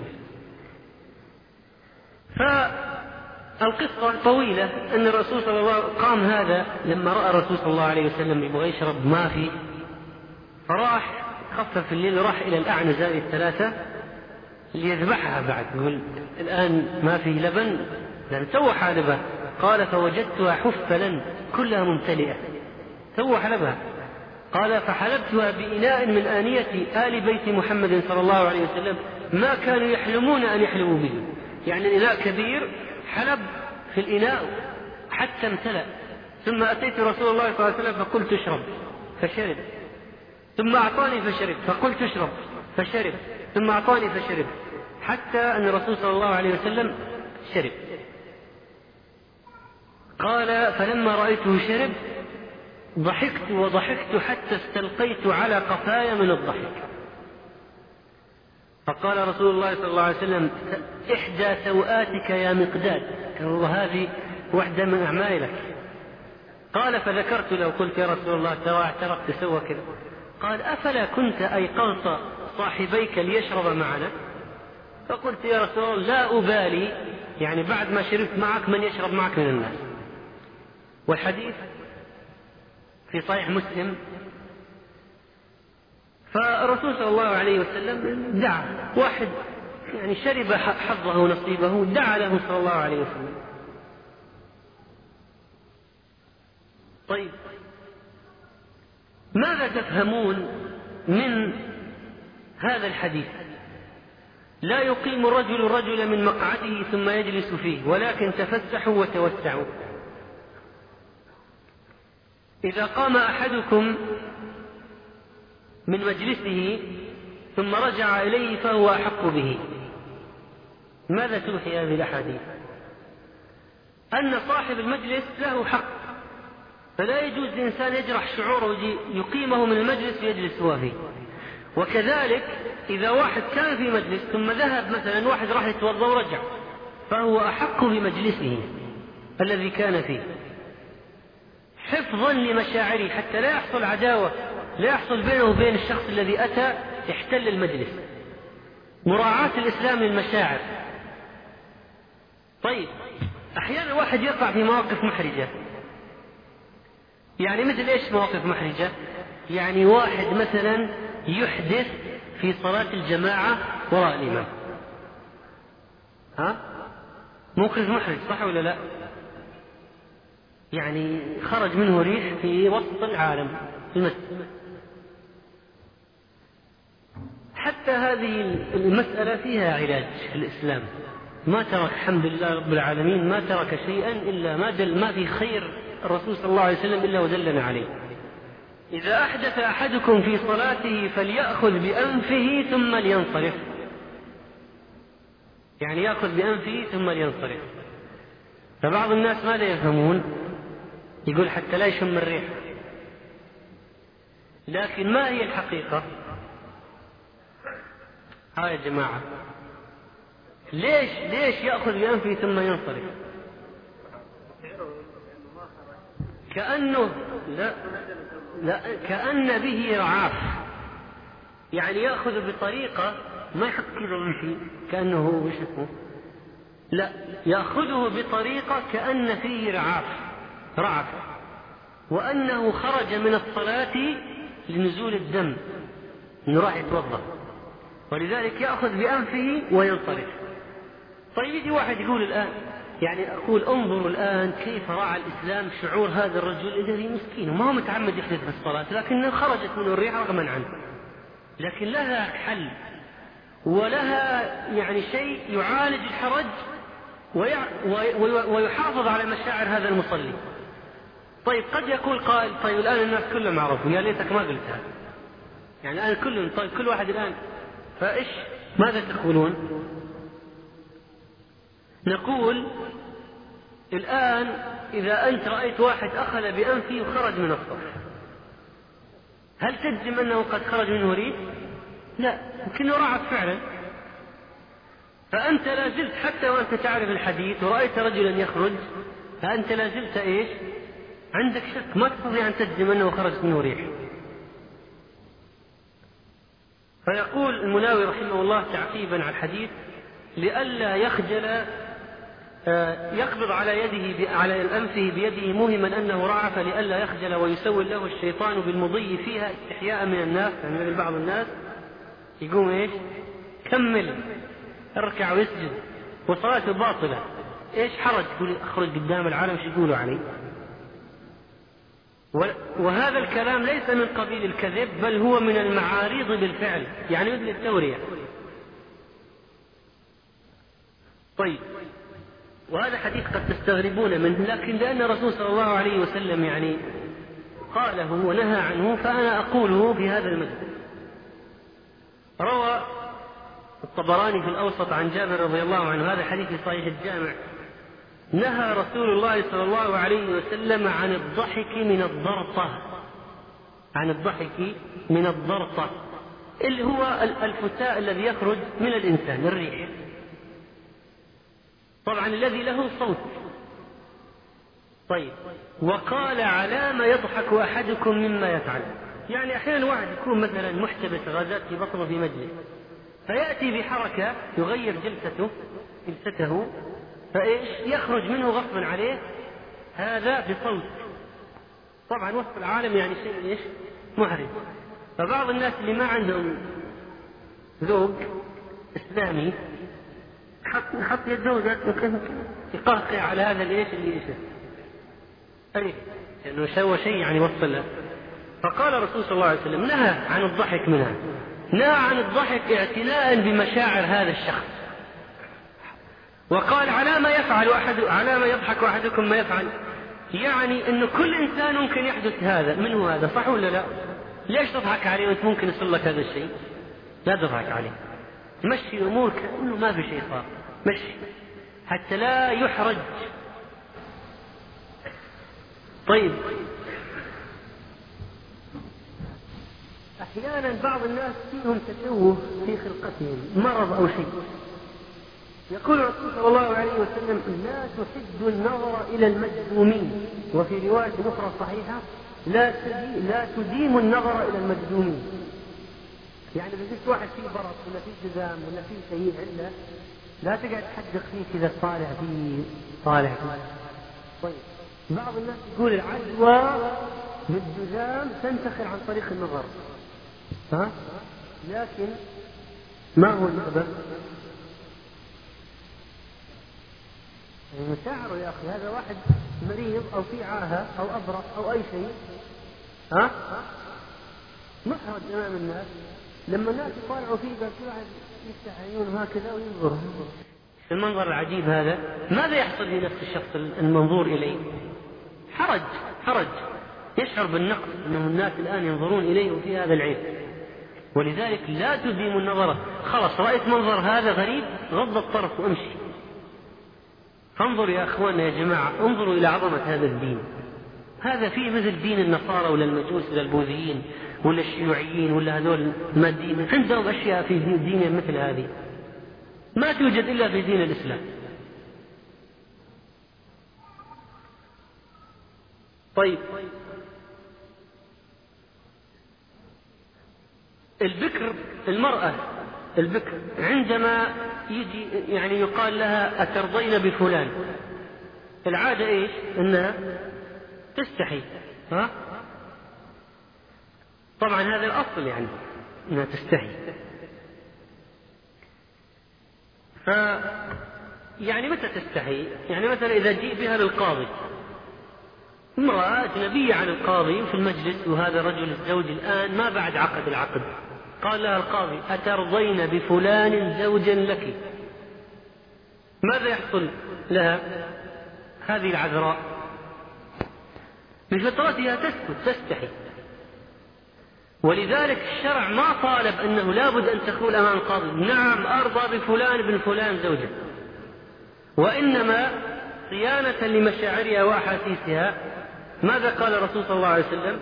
فالقصة طويلة أن الرسول صلى الله عليه وسلم قام هذا لما رأى الرسول صلى الله عليه وسلم يبغى يشرب ما في، فراح خفف الليل، راح إلى الأعنز هذه الثلاثة ليذبحها بعد، يقول الآن ما في لبن لأن سوى حالبها. قال فوجدتها حفلا كلها ممتلئة سوى حلبها. قال فحلبتها بإناء من آنية آل بيت محمد صلى الله عليه وسلم ما كانوا يحلمون أن يحلبوا به، يعني الإناء كبير حلب في الإناء حتى امتلأ. ثم أتيت رسول الله صلى الله عليه وسلم فقلت اشرب فشرب، ثم أعطاني فشرب، فقلت اشرب فشرب، ثم أعطاني فشرب، حتى أن الرسول صلى الله عليه وسلم شرب. قال فلما رأيته شرب ضحكت وضحكت حتى استلقيت على قفاي من الضحك. فقال رسول الله صلى الله عليه وسلم إحدى سوآتك يا مقداد، وهذه واحدة من أعمالك. قال فذكرت له قلت يا رسول الله ترى اعترفت سوى كذا. قال أفلا كنت أيقظت صاحبيك ليشرب معنا؟ فقلت يا رسول الله لا أبالي، يعني بعد ما شربت معك من يشرب معك من الناس. والحديث في صحيح مسلم. فالرسول صلى الله عليه وسلم دعا واحد يعني شرب حظه ونصيبه، دعا له صلى الله عليه وسلم. طيب ماذا تفهمون من هذا الحديث؟ لا يقيم الرجل من مقعده ثم يجلس فيه، ولكن تفسحوا وتوسعوا. إذا قام أحدكم من مجلسه ثم رجع إليه فهو أحق به. ماذا توحي هذه الأحاديث؟ أن صاحب المجلس له حق، فلا يجوز لإنسان يجرح شعوره يقيمه من المجلس ويجلس هو فيه. وكذلك إذا واحد كان في مجلس ثم ذهب، مثلا واحد راح يتوضأ ورجع، فهو أحق بمجلسه الذي كان فيه، حفظا لمشاعره حتى لا يحصل عداوة، لا يحصل بينه وبين الشخص الذي أتى يحتل المجلس، مراعاة الإسلام للمشاعر. طيب أحيانا واحد يقع في مواقف محرجة، يعني مثل إيش مواقف محرجة؟ يعني واحد مثلا يحدث في صلاة الجماعة وراء الإمام، موقف محرج صح ولا لا؟ يعني خرج منه ريح في وسط العالم في المسجد. حتى هذه المسألة فيها علاج في الإسلام، ما ترك الحمد لله رب العالمين ما ترك شيئا إلا ما في خير الرسول صلى الله عليه وسلم إلا ودلنا عليه. إذا أحدث أحدكم في صلاته فليأخذ بأنفه ثم لينصرف، يعني يأخذ بأنفه ثم لينصرف. فبعض الناس ما لا يفهمون، يقول حتى لا يشم الريح. لكن ما هي الحقيقة؟ يا جماعة ليش يأخذ بأنفه ثم ينصرف؟ كأنه لا كأن به رعاف، يعني يأخذ بطريقة ما يحط كذا يمشي كأنه وشكه، لا يأخذه بطريقة كأن فيه رعف، وأنه خرج من الصلاة لنزول الدم إنه راح يتوضأ، ولذلك يأخذ بأنفه وينصرف. طيب يجي واحد يقول الآن، يعني أقول انظروا الآن كيف راعى الإسلام شعور هذا الرجل الذي مسكين وما هو متعمد يحدث في الصلاة، لكنه خرجت منه الريح رغما عنه، لكن لها حل ولها يعني شيء يعالج الحرج ويحافظ على مشاعر هذا المصلي. طيب قد يقول قائل طيب الآن الناس كلهم عرفوا، يا ليتك ما قلتها، يعني الآن كلهم، طيب كل واحد الآن، فإيش ماذا تقولون؟ نقول الآن إذا أنت رأيت واحد أخذ بأنفه وخرج من الصف، هل تجزم أنه قد خرج منه ريح؟ لا، يمكنه رعف فعلا. فأنت لا زلت حتى وأنت تعرف الحديث ورأيت رجلا يخرج، فأنت لا زلت إيش؟ عندك شك ما تستطيع أن تجزم أنه خرجت منه ريح. فيقول المناوي رحمه الله تعقيبا على الحديث: لئلا يخجل يقبض على يده على أنفه بيده موهما أنه رعف، لئلا يخجل ويسول له الشيطان بالمضي فيها استحياء من الناس. يعني مثل بعض الناس يقوم إيش؟ كمل اركع ويسجد وصلاته باطلة، إيش حرج؟ يقول أخرج قدام العالم شو يقولوا علي؟ وهذا الكلام ليس من قبيل الكذب، بل هو من المعاريض بالفعل، يعني مثل التورية. طيب، وهذا حديث قد تستغربون منه، لكن لأن الرسول صلى الله عليه وسلم يعني قاله ونهى عنه فأنا أقوله في هذا المجلس. روى الطبراني في الأوسط عن جابر رضي الله عنه، هذا حديث في صحيح الجامع: نهى رسول الله صلى الله عليه وسلم عن الضحك من الضرطة، عن الضحك من الضرطة اللي هو الفتاء الذي يخرج من الإنسان، الريح، طبعا الذي له صوت. طيب، وقال: على ما يضحك أحدكم مما يفعل. يعني أحيانا واحد يكون مثلا محتبس غازات في بطنه في مجلس، فيأتي بحركة يغير جلسته، فإيش يخرج منه غصبا عليه هذا بصوت. طبعا وسط العالم يعني شيء إيش محرج. فبعض الناس اللي ما عندهم ذوق إسلامي حط يده يقهقه على هذا الإيش اللي يشوف أي لأنه سوى شيء يعني وصل له. فقال الرسول صلى الله عليه وسلم: نهى عن الضحك منها، نهى عن الضحك اعتناء بمشاعر هذا الشخص. وقال: على ما يضحك أحدكم ما يفعل، يعني أنه كل إنسان ممكن يحدث هذا منه، هذا صح ولا لا؟ ليش تضحك عليه وأنت ممكن يصل لك هذا الشيء؟ لا تضحك عليه، مشي أمورك كأنه ما في شيء صار، مشي حتى لا يحرج. طيب، أحيانا بعض الناس فيهم تشوه في خلقتهم، مرض أو شيء. يقول الرسول صلى الله عليه وسلم: لا تحد النظر إلى المجذومين، وفي رواية أخرى صحيحة: لا تديم النظر إلى المجذومين. يعني إذا شفت واحد فيه برص ولا فيه جذام ولا فيه شيء عنده، لا تقعد تحدق فيه كذا طالع فيه. طيب، بعض الناس يقول العدوى بالجذام تنتقل عن طريق النظر، لكن ما هو المقبل؟ مشاعره يا أخي، هذا واحد مريض أو في عاهة أو أبرص أو أي شيء، محرج أمام الناس. لما الناس يطالعوا فيه قال كل واحد يفتح عيونه هكذا وينظر. المنظر العجيب هذا ماذا يحصل لنفس الشخص المنظور إليه؟ حرج، يشعر بالنقص أنه الناس الآن ينظرون إليه وفي هذا العيب. ولذلك لا تديم النظر. خلاص رأيت منظر هذا غريب، غض الطرف وامشي. فانظر يا أخواننا يا جماعة، انظروا إلى عظمة هذا الدين. هذا فيه مثل دين النصارى ولا المجوس ولا البوذيين ولا الشيوعيين ولا هذول الماديين، عندهم أشياء في دينهم مثل هذه ما توجد إلا في دين الإسلام. طيب، المرأة البكر عندما يجي يعني يقال لها: أترضين بفلان؟ العادة إيش؟ إنها تستحي. طبعا هذا الأصل يعني إنها تستحي. يعني متى تستحي؟ يعني مثلا إذا جيء بها للقاضي، امرأة أجنبية عن القاضي في المجلس، وهذا رجل الزوج الآن ما بعد عقد العقد، قال لها القاضي: أترضين بفلان زوجا لك؟ ماذا يحصل لها هذه العذراء؟ من فطرتها تسكت، تستحي. ولذلك الشرع ما طالب أنه لابد أن تقول أمام القاضي: نعم أرضى بفلان بن فلان زوجا، وإنما صيانة لمشاعرها وأحاسيسها. ماذا قال الرسول صلى الله عليه وسلم؟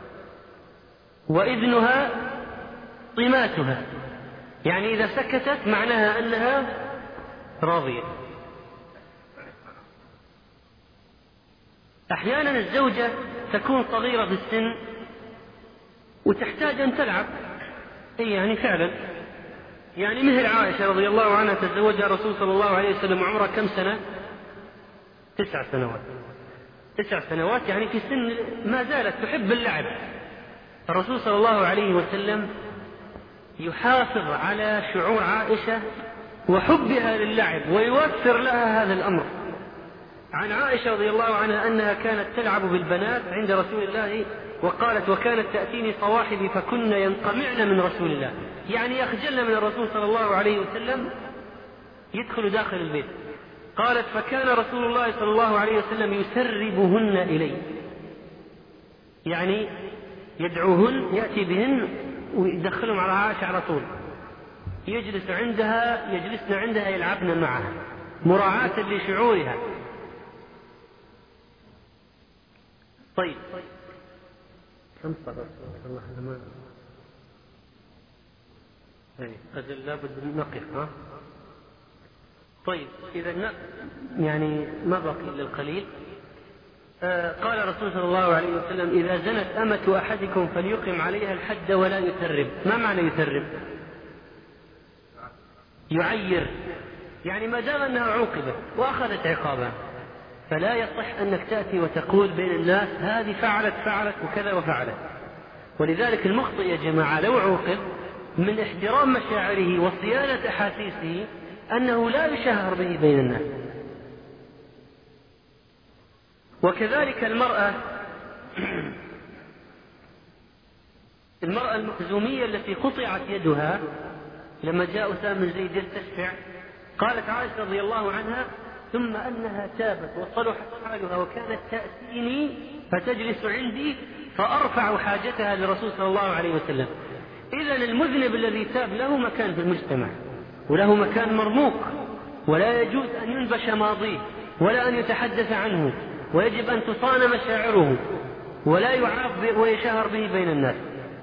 وإذنها طماتها، يعني إذا سكتت معناها أنها راضية. أحيانا الزوجة تكون صغيرة في السن وتحتاج أن تلعب، يعني فعلا، يعني مثل عائشة رضي الله عنها تزوجها الرسول صلى الله عليه وسلم عمرها كم سنة؟ 9 سنوات. 9 سنوات يعني في سن ما زالت تحب اللعب. الرسول صلى الله عليه وسلم يحافظ على شعور عائشة وحبها للعب ويوفر لها هذا الأمر. عن عائشة رضي الله عنها أنها كانت تلعب بالبنات عند رسول الله، وقالت: وكانت تأتيني صواحبي فكن ينقمعن من رسول الله، يعني يخجلن من الرسول صلى الله عليه وسلم يدخل داخل البيت. قالت: فكان رسول الله صلى الله عليه وسلم يسربهن إلي، يعني يدعوهن، يأتي بهن ويدخلهم على عائشة على طول، يجلسن عندها يلعبن معها مراعاة لشعورها. طيب كم صار؟ الله ما أجل لابد نقف. طيب إذا يعني ما بقي إلا القليل. قال الرسول صلى الله عليه وسلم: إذا زنت أمة أحدكم فليقم عليها الحد ولا يثرب. ما معنى يثرب؟ يعير، يعني ما دام أنها عوقبت وأخذت عقابا فلا يصح أنك تأتي وتقول بين الناس هذه فعلت وكذا وفعلت. ولذلك المخطئ يا جماعة لو عوقب من احترام مشاعره وصيانة أحاسيسه أنه لا يشهر به بين الناس. وكذلك المرأة المخزومية التي قطعت يدها لما جاء أسامة بن زيد يستشفع، قالت عائشة رضي الله عنها: ثم أنها تابت وصلحت حالها وكانت تأتيني فتجلس عندي فأرفع حاجتها للرسول صلى الله عليه وسلم. إذن المذنب الذي تاب له مكان في المجتمع وله مكان مرموق، ولا يجوز أن ينبش ماضيه ولا أن يتحدث عنه، ويجب أن تصان مشاعره ولا يعاب ويشهر به بين الناس.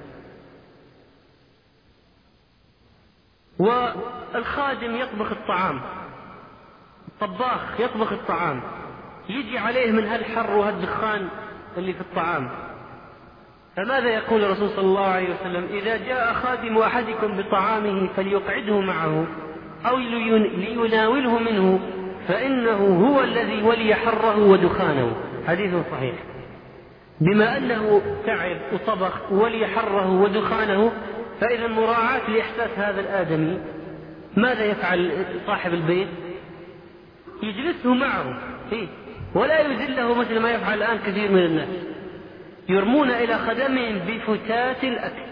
والخادم يطبخ الطعام، الطباخ يطبخ الطعام، يجي عليه من هالحر وهالدخان اللي في الطعام، فماذا يقول الرسول صلى الله عليه وسلم: إذا جاء خادم أحدكم بطعامه فليقعده معه أو ليناوله منه فإنه هو الذي ولي حره ودخانه. حديث صحيح. بما أنه تعب وطبخ ولي حره ودخانه، فإذا مراعاة لإحساس هذا الآدمي ماذا يفعل صاحب البيت؟ يجلسه معه ولا يذله مثل ما يفعل الآن كثير من الناس، يرمون إلى خدمهم بفتات الأكل.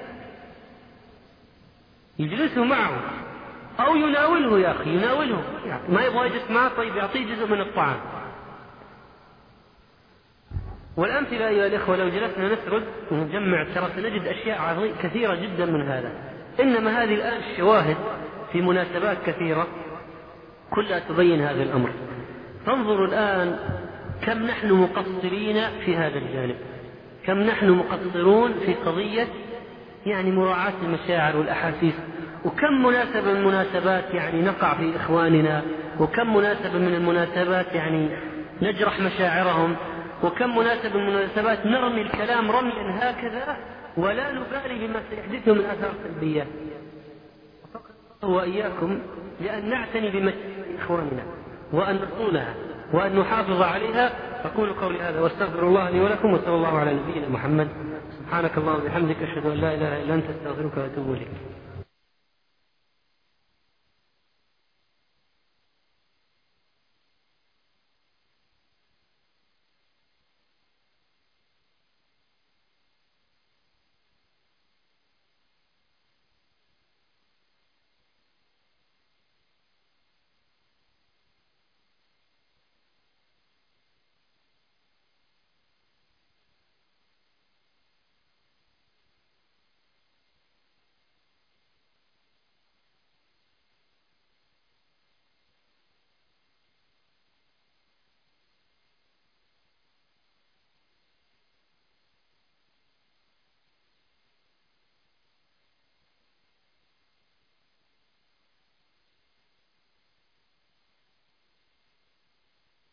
يجلسه معه أو يناوله، يا أخي يناوله، ما يبغى يجلس معه، طيب يعطيه جزء من الطعام. والأمثلة أيها الإخوة لو جلسنا نسرد ونجمع ترى سنجد أشياء كثيرة جدا من هذا. إنما هذه الآن الشواهد في مناسبات كثيرة كلها تبين هذا الأمر. فانظروا الآن كم نحن مقصرين في هذا الجانب، كم نحن مقصرون في قضية يعني مراعاة المشاعر والأحاسيس، وكم مناسبة من المناسبات يعني نقع في إخواننا، وكم مناسبة من المناسبات يعني نجرح مشاعرهم، وكم مناسبة من المناسبات نرمي الكلام رميا هكذا ولا نبالي بما سيحدثه من آثار سلبية. وإياكم لأن نعتني بمشاعر إخواننا وأن نصونها وأن نحافظ عليها. أقول قولي هذا واستغفر الله لي ولكم، وصلى الله على نبينا محمد. سبحانك اللهم وبحمدك، أشهد أن لا إله إلا أنت، أستغفرك وأتوب إليك.